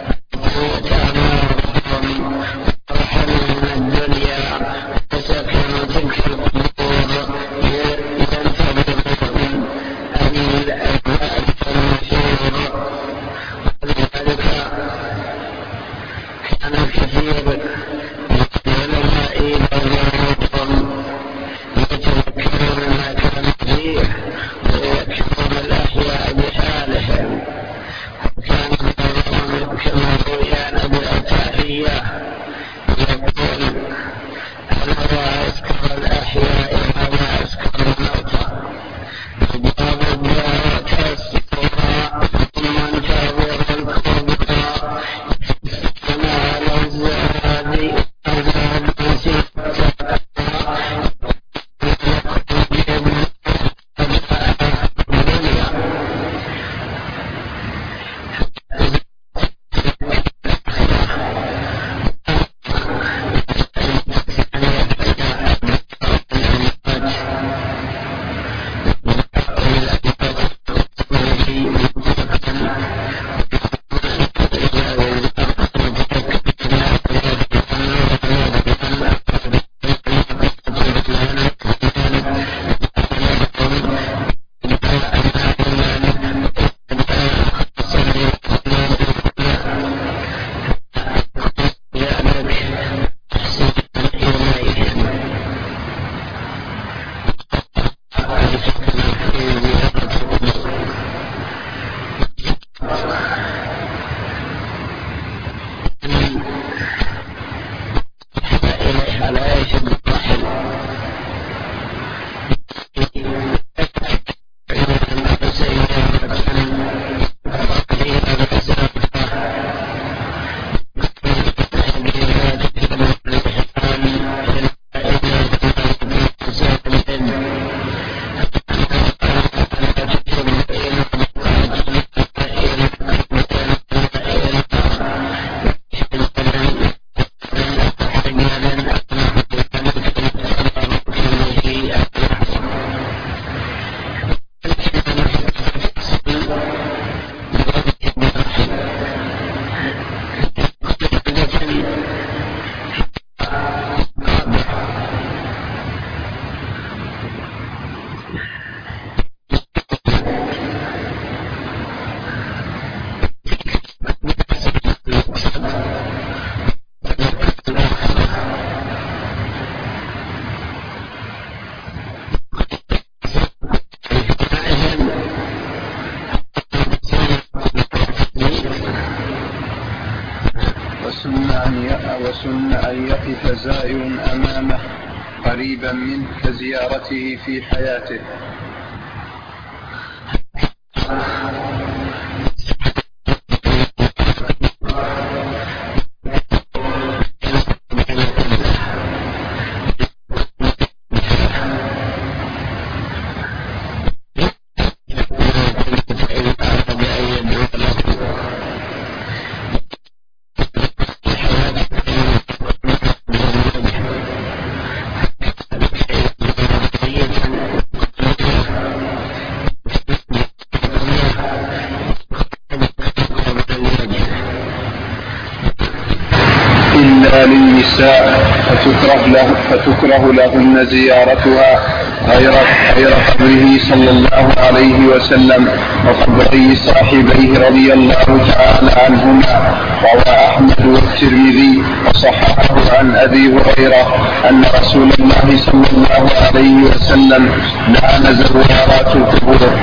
[SPEAKER 2] وقوت أموالهم ورحلوا من الدنيا وسكنوا
[SPEAKER 1] وسن أن يقف زائر أمامه قريبا منه كزيارته في حياته. للنساء فتكره لهن زيارتها غير قبره صلى الله عليه وسلم وقبري صاحبيه رضي الله تعالى عنهما. روى أحمد والترمذي وصححه عن أبي هريرة أن رسول الله صلى الله عليه وسلم لعن زوارات القبور.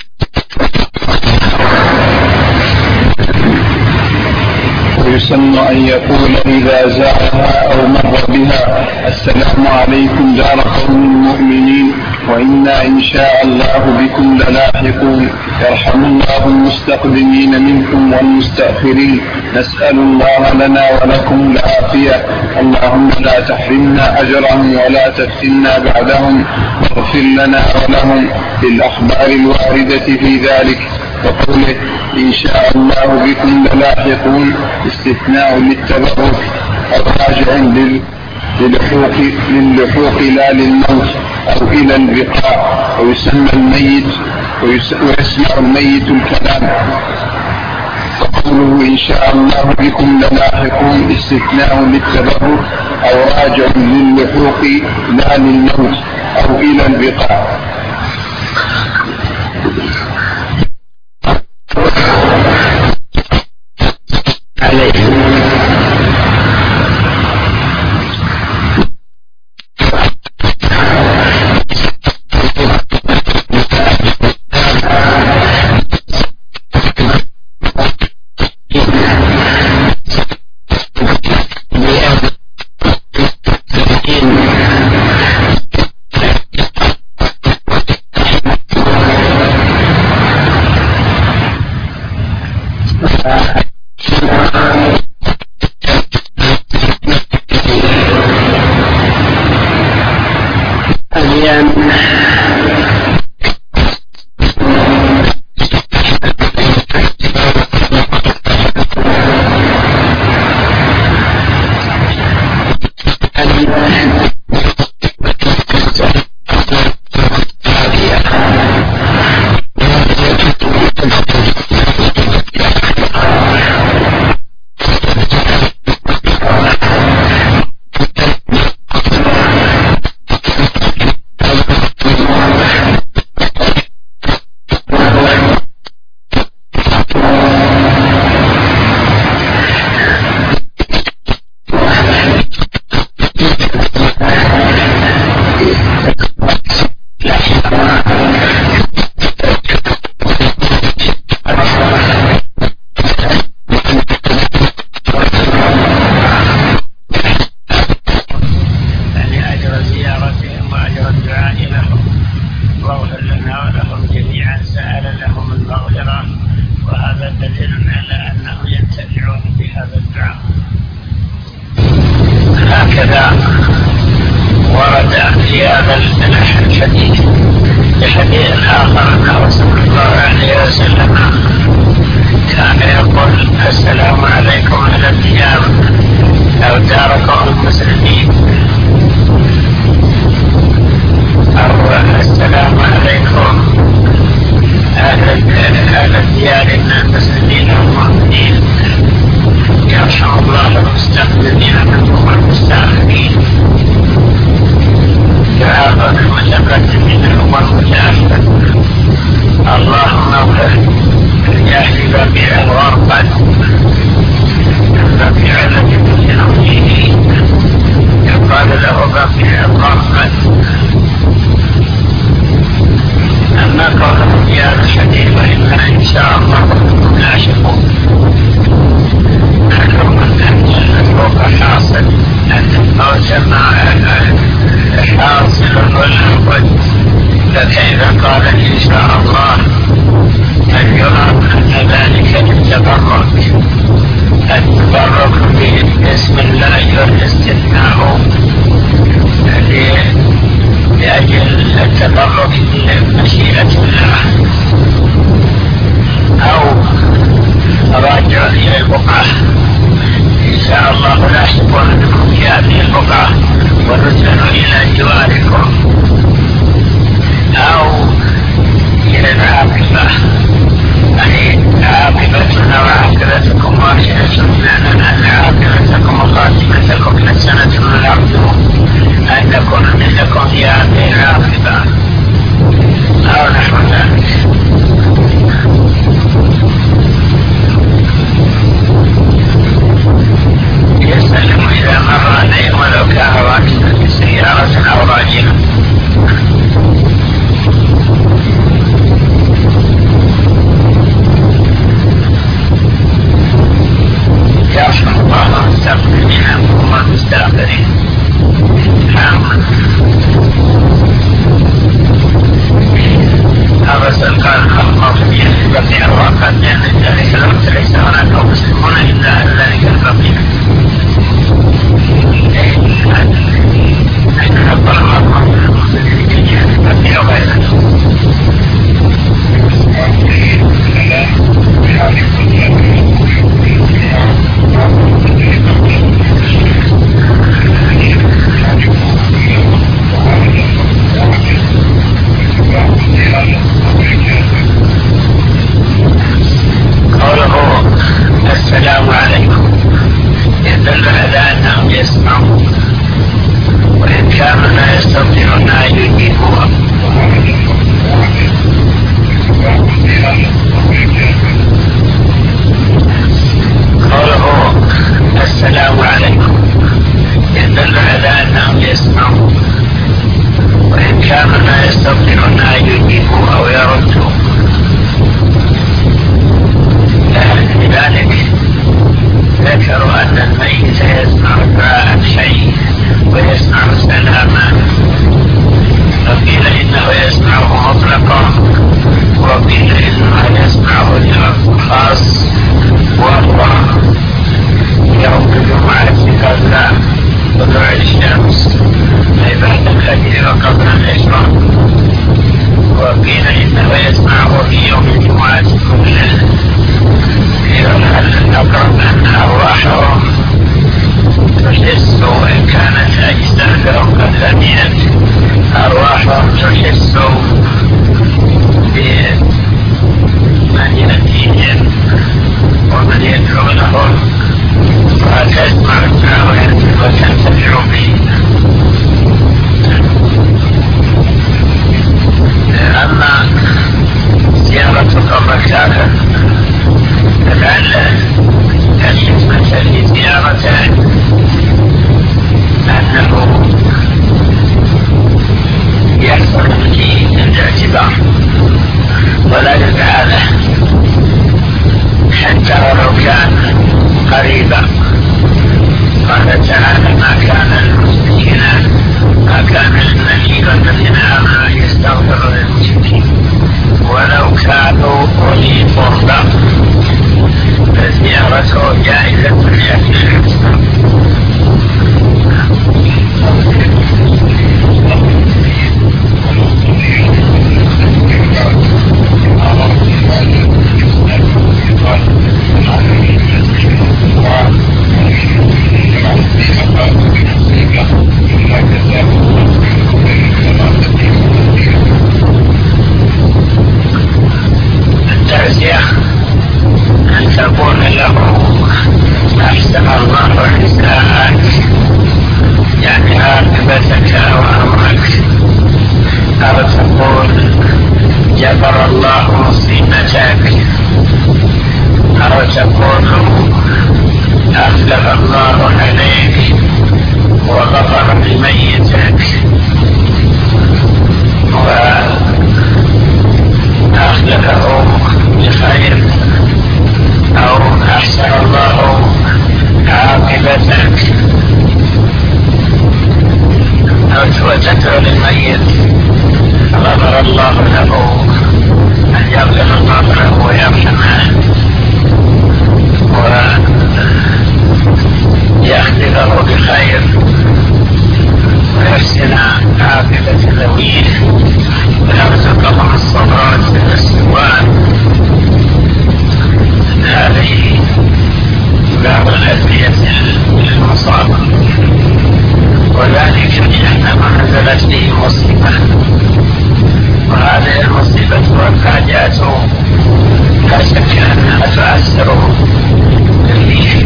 [SPEAKER 1] ويسن أن يقول إذا زارها أو مر بها: السلام عليكم دار قوم مؤمنين وإنا إن شاء الله بكم للاحقون، يرحم الله المستقدمين منكم والمستأخرين، نسأل الله لنا ولكم العافية، اللهم لا تحرمنا أجرهم ولا تفتنا بعدهم، واغفر لنا ولهم، للأخبار الواردة في ذلك. وقوله إن شاء الله بكم للاحقون استثناء للتبرك أو راجع للحوق لا للموت أو إلى البقاء، ويسمع الميت الكلام. وقوله إن شاء الله بكم للاحقون استثناء للتبرك أو راجع للحوق لا للموت أو إلى البقاء.
[SPEAKER 2] يسمعون، وإن كانوا لا يستطيعون أن يجيبوها. قوله السلام عليكم يدل على أنهم يسمعون، وإن كانوا لا يستطيعون أن يجيبوا أو يردوا. لذلك ذكروا أن الميت يسمع دعاء شيء ويسمع سلاما، وقيل إنه يسمعه مطلقا، وقيل إنه يسمعه خاص، وهو يوم الجمعة قبل طلوع الشمس أي بعد الفجر وقبل الإشراق، وقيل إنه يسمعه في يوم الجمعة كله. الأقرب أن أرواحهم تحس، وإن كانت أجسادهم قد فنيت أرواحهم تحس بمن يأتيهم ومن يدعونهم، وتسمع الدعوة وتنتفع به. أما زيارة قبر الكافر فلعل الحكمة في زيارته أنه يحصل به الاعتبار ولا يدعى له حتى ولو كان قريبا. قال تعالى: ما كان للمشركين، ما كان للنبي والذين آمنوا أن يستغفروا للمشركين ولو كانوا أولي قربى، فزيارته جائزة لأهل الإسلام. التعزية أن تقول له: أحسن الله حسنك، يعني عاقبتك وأمرك، أو تقول: جبر الله مصيبتك، أو تقول: أخلف الله عليك وغفر لميتك وأخلفه بخير، أو أحسن الله عاقبتك، أو تدعو للميت غفر الله له، أن يغفر الله له ويرحمه ويخلفه بخير ويحسن عاقبة ذويه ويرزقهم الصبر والاستواء. هذه بعض الأدعية للمصاب، وذلك لأنما نزلت به مصيبة، وهذه المصيبة والحاجات لا شك أنها تؤثر بالريح،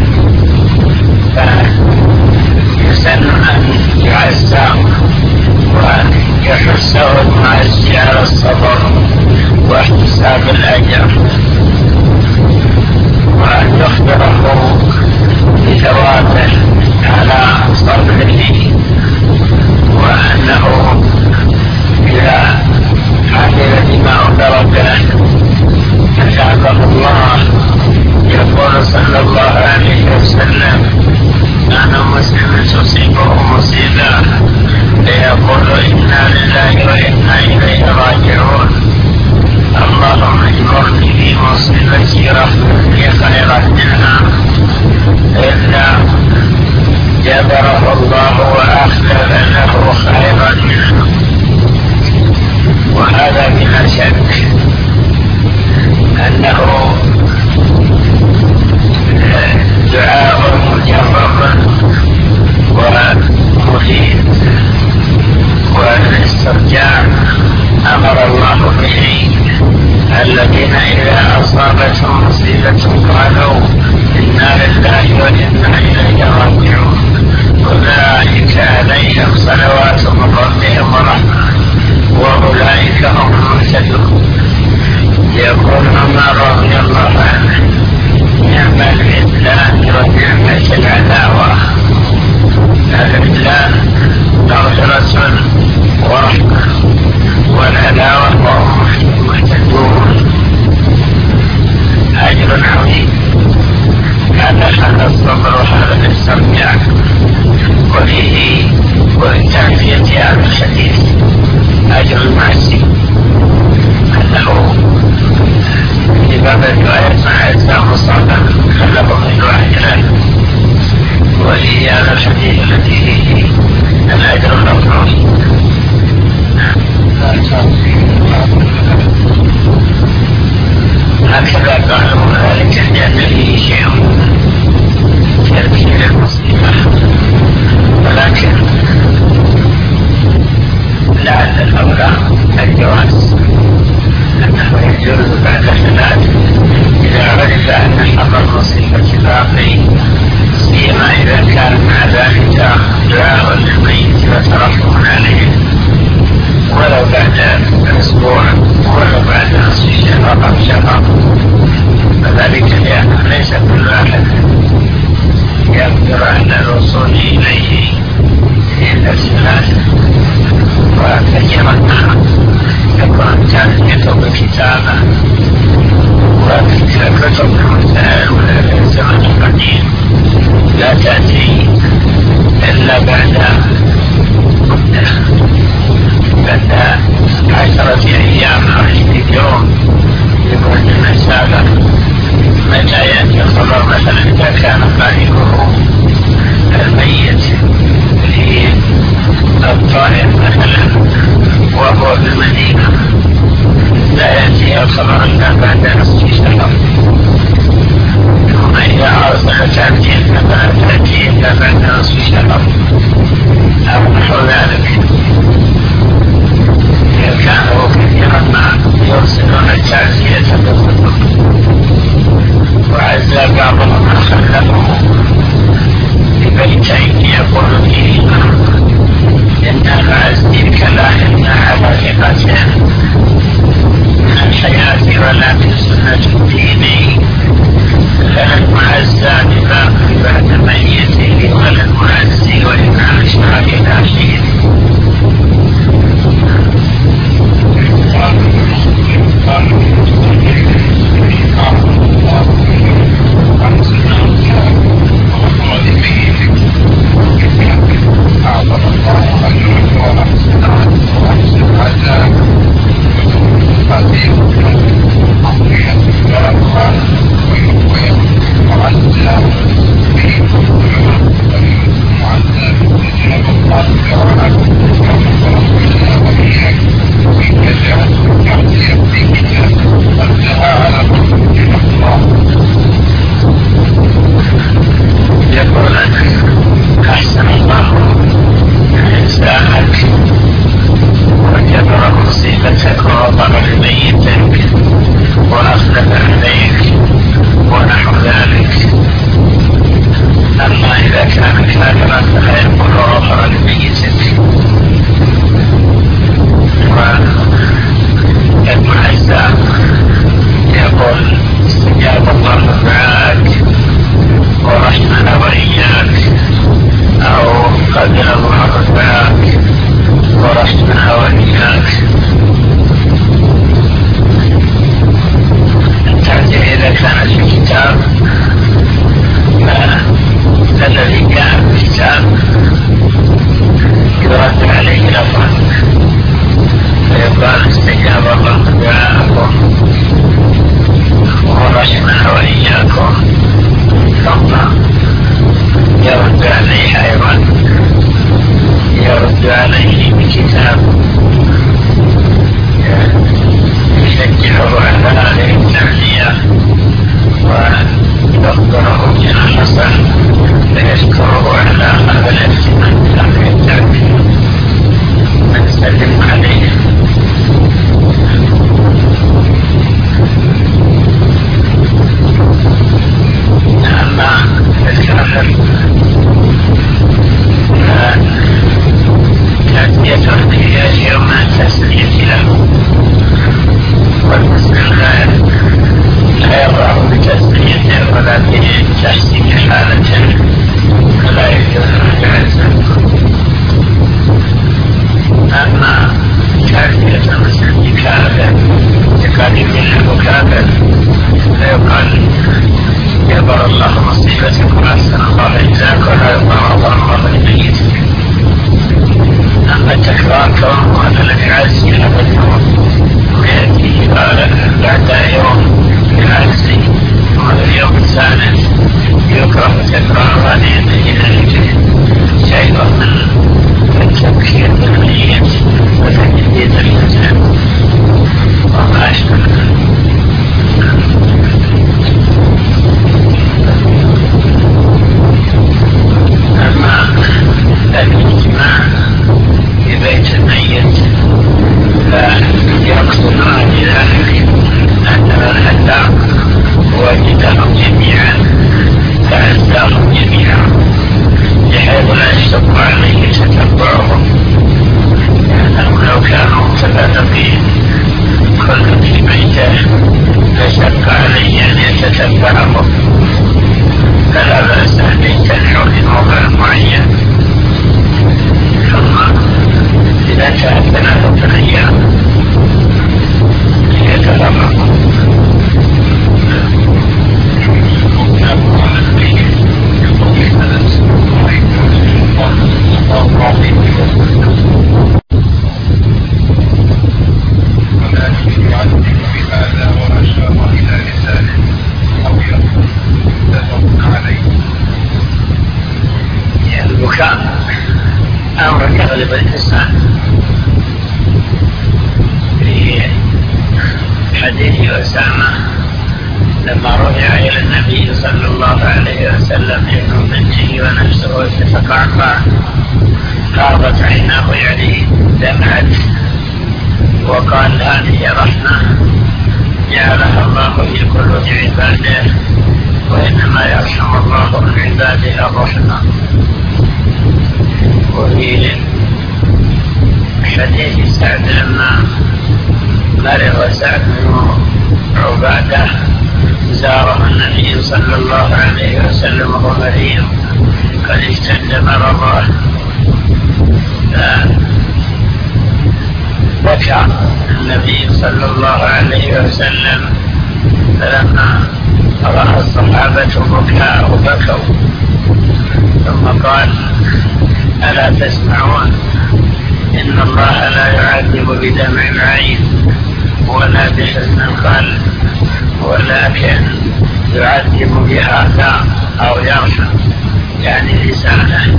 [SPEAKER 2] فيسن أن يعزى وأن يحسه المعزي على الصبر واحتساب الأجر، وأن يخبره بثوابه على صبره، وأنه إذا عمل بما أمر به أثابه الله. يقول صلى الله عليه وسلم: أنا مسلم تصيبه مصيبة فيقول: إنا لله وإنا إليه راجعون، اللهم اجبرني في مصيبتي واخلفني خيرا منها، إلا جبره الله وأخلف له خيرا منها. وهذا بلا شك أنه دعاء مجرب ومفيد، والاسترجاع أمر الله به الذين إذا أصابتهم مصيبة قالوا: إنا لله وإنا إليه راجعون، هذا الحديث أجر المعزي أنه في باب الرواية مع أجزاء مصابة خلقه من واحد، وفي هذا الحديث الذي فيه الأجر المفروض. هكذا قالوا ذلك لأن فيه شيء تركيب المصيبة، ولكن لعل الأولى الجواز، أنه يجوز بعد ثلاث إذا عرف أن حظ المصيبة باقي، سيما إذا كان مع ذلك دعاء للميت وترحم عليه، ولو بعد أسبوع ولو بعد نصف شهر أو شهر، فذلك لأنه ليس كل أحد يقدر على الوصول إليه في الثلاث، وكثيرا ما يكون تأثير بالكتابة وكتب المسائل والزمن القديم لا تأتي إلا بعد 10 أيام أو 20 يوم يكون المسافة. متى يأتي الخبر مثلا إذا كان خالقه الميت في الطائف مثلا وهو في المدينة، لا يأتي الخبر إلا بعد نصف شهر. ثم إذا أرسلت عبدين فلا تأتي إلا بعد نصف شهر أو نحو ذلك. كانوا كثيرا ما يرسلون التعزية بالخطب، وعزى بعضهم ما خلفه ببيتين يقول فيهما إن نعزيك لا إن على ثقة من الحياة ولكن سنة ديني، فالمعزى بباقي بعد ميته وللمعزي وإن عشر إلى حين. الذي كان كل في بيته فشق عليه أن يتتبعه، فلا بأس أن يجتمعوا في موضع معين، ثم إذا انتهت 3 أيام يتفرقوا.
[SPEAKER 1] ولكن يعذب بهذا وأشار إلى لسانه أو يقول متفق عليه.
[SPEAKER 2] البكاء أمر يغلب الإنسان. في حديث أسامة لما رجع إلى النبي صلى الله عليه وسلم ابن بنته ونفسه تتقعقع، فاضت عيناه يعني دمعت، وقال هذه رحمة جعلها الله في قلوب عباده، وإنما يرحم الله من عباده الرحمة. وفي حديث سعد لما مرض سعد بن عبادة زاره النبي صلى الله عليه وسلم وهو مريض قد اشتد مرضه، بكى النبي صلى الله عليه وسلم، فلما رأى الصحابة بكاءه بكوا، ثم قال ألا تسمعون إن الله لا يعذب بدمع العين ولا بحزن القلب، ولكن يعذب بهذا أو يرحم، يعني لسانه.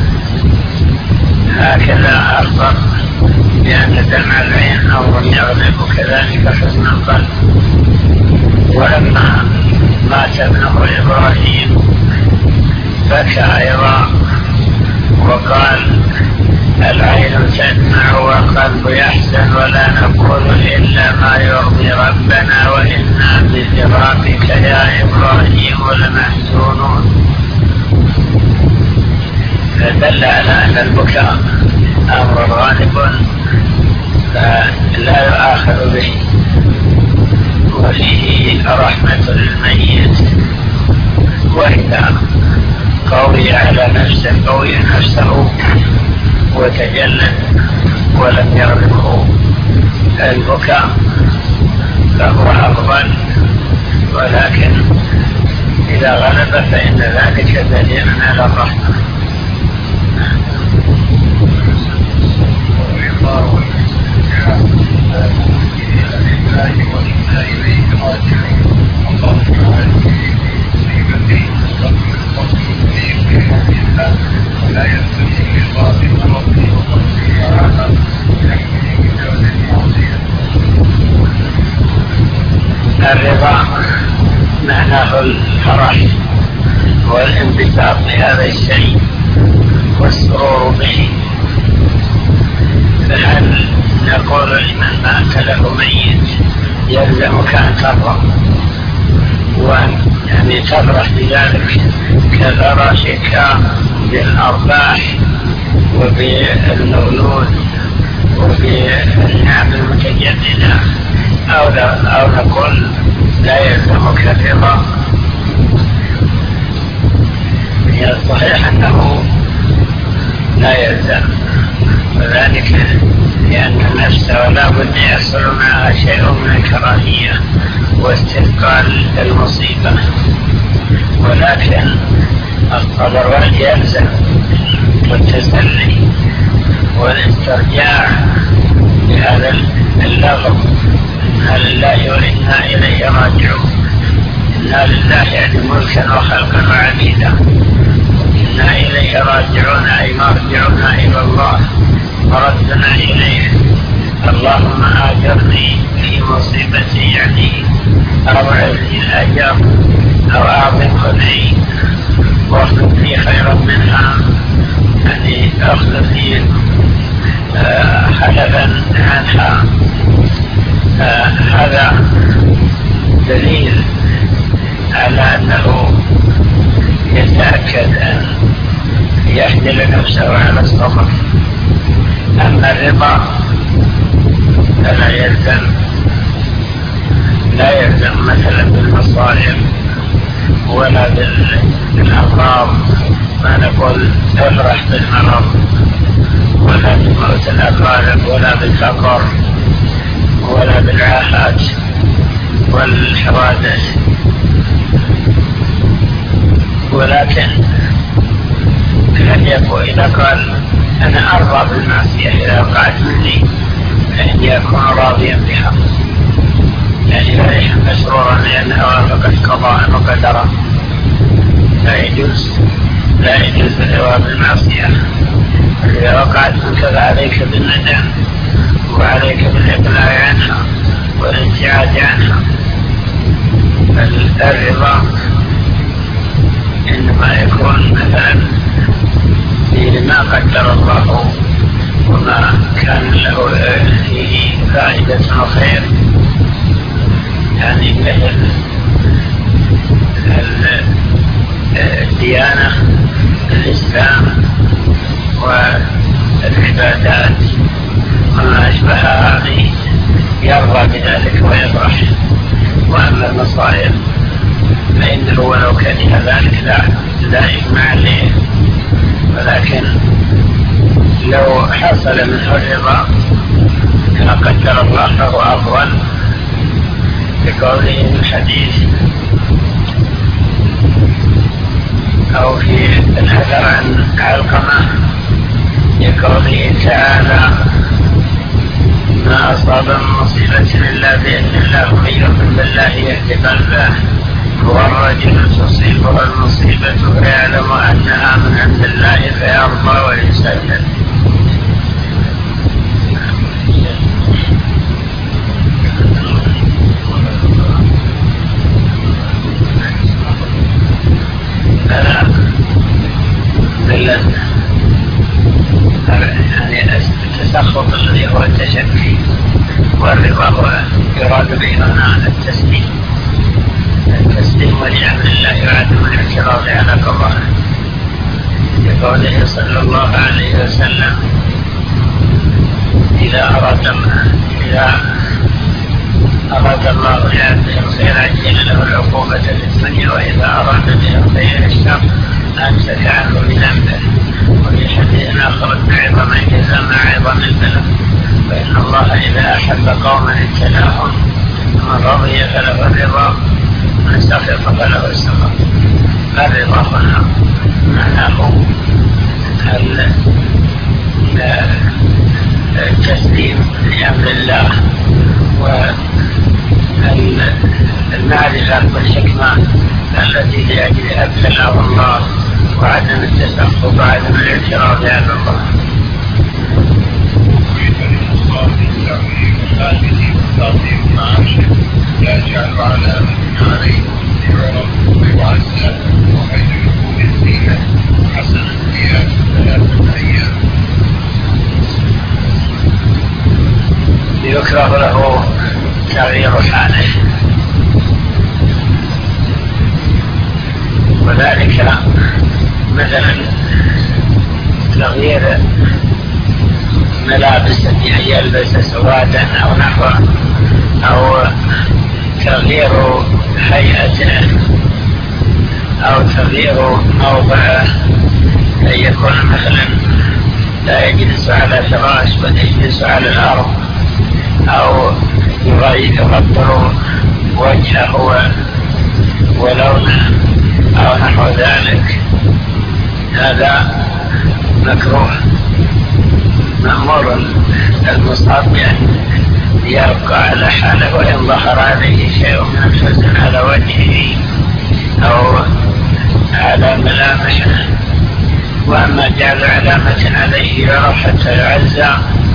[SPEAKER 2] هكذا أخبر بأن دمع العين أمر يغلب كذلك حزن القلب. ولما مات ابنه إبراهيم بكى أيضا وقال العين تدمع والقلب يحزن، ولا نقول إلا ما يرضي ربنا، وإنا بفراقك يا إبراهيم لمحزونون. فدل على أن البكاء أمر غالب لا يؤاخذ به، وفيه رحمة للميت، وإذا قوي على نفسه وتجلد ولم يغلبه البكاء فهو أفضل، ولكن إذا غلب فإن ذلك دليل على الرحمة. الرضا معناه الفرح والانبساط بهذا الشيء والسرور به. فهل نقول لمن مات له ميت يلزمك أن ترضى وأن تفرح بذلك كفرحك بالأرباح وبالمولود وبالنعم المتجددة، أو نقول لا يلزمك الرضا؟ هي الصحيح أنه لا يلزم، وذلك لأن النفس لا بد يحصل معها شيء من الكراهية واستثقال المصيبة، ولكن الصبر يلزم والتسلي والاسترجاع بهذا اللفظ إنا لله وإنا إليه راجعون. إنا لله يعني ملكا وخلقا وعبيدا، إنا إليه راجعون أي مرجعنا إلى الله وردنا إليه. اللهم آجرني في مصيبتي يعني أوعدني الأجر أو أعظم خلعي واخلف لي خيرا منها، يعني أخلف لي خلفا عنها. هذا دليل على أنه يتأكد أن يحمل نفسه على الصبر. أما الرضا لا يلزم مثلا بالمصائب ولا بالأمراض، ما نقول افرح بالمرض ولا بموت الأقارب ولا بالفقر ولا بالعاهات والحوادث، ولكن إذا قال أنا أرضى بالمعصية إذا وقعت مني فإني أكون راضيا بها، يعني فرحا مسرورا لأنها وافقت قضاء وقدرا. لا يجوز الرضا بالمعصية. إذا وقعت منك فعليك بالندم وعليك بالإقلاع عنها والابتعاد عنها. الرضا إنما يكون مثلا ما قدر الله وما كان له فيه فائدة وخير، يعني مثل الديانة الإسلام والعبادات وما أشبه هذه يرضى بذلك ويفرح. وأما المصائب فإنه ولو كره ذلك لا إجماع عليه، ولكن لو حصل منه الرضا كما قدر الله فهو أفضل، بقوله في الحديث أو في الحذر عن علقمة بقوله تعالى ما أصاب من مصيبة إلا بإذن الله ومن يؤمن بالله يهدي قلبه. هو الرجل تصيبه المصيبة فيعلم أنها من عند الله فيرضى ويسجد. يعني التسخط الذي هو التشكي، والرضا هو يراد به هنا التسليم ولأمر الله وعدم الاعتراض على قضائه، لقوله صلى الله عليه وسلم إذا أراد الله بعبده الخير عجل له العقوبة في الدنيا، وإذا أراد به الخير الشر أمسك عنه بذنبه. وفي حديث آخر عظم الجزاء مع عظم البلاء، فإن الله إذا أحب قوما ابتلاهم من رضي فله الرضا من سخط فله السخط. الرضا هنا معناه التسليم لأمر الله والمعرفة والحكمة التي لأجلها ابتلاه الله، وعدم التسخط وعدم الاعتراض على الله.
[SPEAKER 1] لا يجعل على من عليه يعرف ويعزى وحيث يكون الزينة حسن الثياب 3 أيام.
[SPEAKER 2] يكره له تغيير حاله، وذلك مثلا تغيير ملابس أن يلبس سوادا أو نحوه، أو تغيير هيئته، أو تغيير موضعه، أن يكون مثلا لا يجلس على فراش بل يجلس على الأرض، أو يغبر وجهه ولونه أو نحو ذلك. هذا مكروه. مأمور المصاب بأن يبقى على حاله، وإن ظهر عليه شيء من الحزن على وجهه أو على ملامحه. وأما جعل علامة عليه يرى حتى يعزى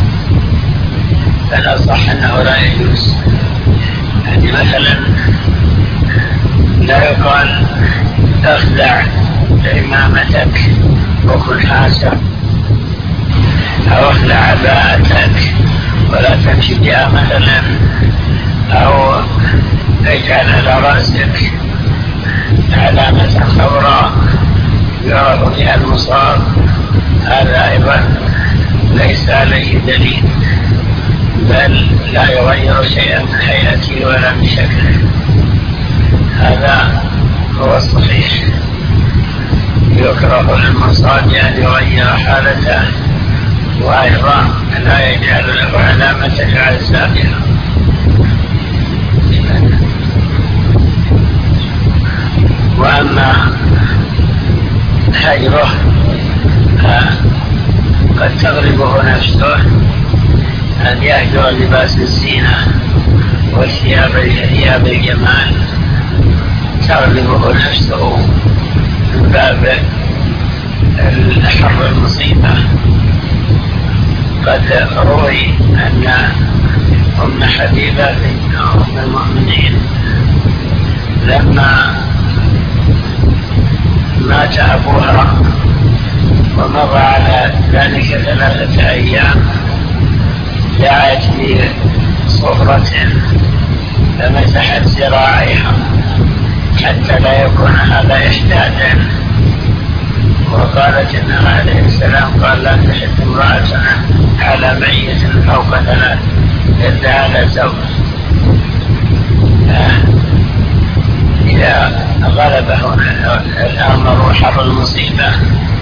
[SPEAKER 2] فلا صح أنه لا يجوز. يعني مثلا لا يقال اخلع إمامتك وكن حاسب، أو اخلع عباءتك ولا تمشي بها مثلا، أو اجعل على رأسك علامة خضراء يعرف بها المصاب. هذا أيضا ليس عليه دليل، بل لا يغير شيئا من هيئته ولا من شكله. هذا هو الصحيح. يكره للمصلي أن يغير حالته، وأيضا لا يجعل له علامة على السابقة. وأما هجره قد تغلبه نفسه أن يهجر لباس الزينة والثياب الجمال، تغلبه نفسه من باب الحر المصيبة. قد روي أن أم حبيبة أم المؤمنين لما مات أبوها ومضى على ذلك 3 أيام دعت بصفرة فمسحت ذراعيها حتى لا يكون هذا إحدادا، وقالت إنه عليه السلام قال لا تحد امرأة على معية فوق 3 إلا على زوج. إذا غلبه الأمر وحر المصيبة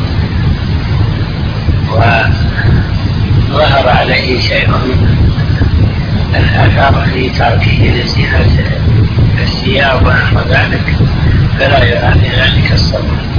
[SPEAKER 2] وظهر عليه شيء من الأثر في تركه لزينة الثياب ونحو ذلك فلا يرى في ذلك الصبر.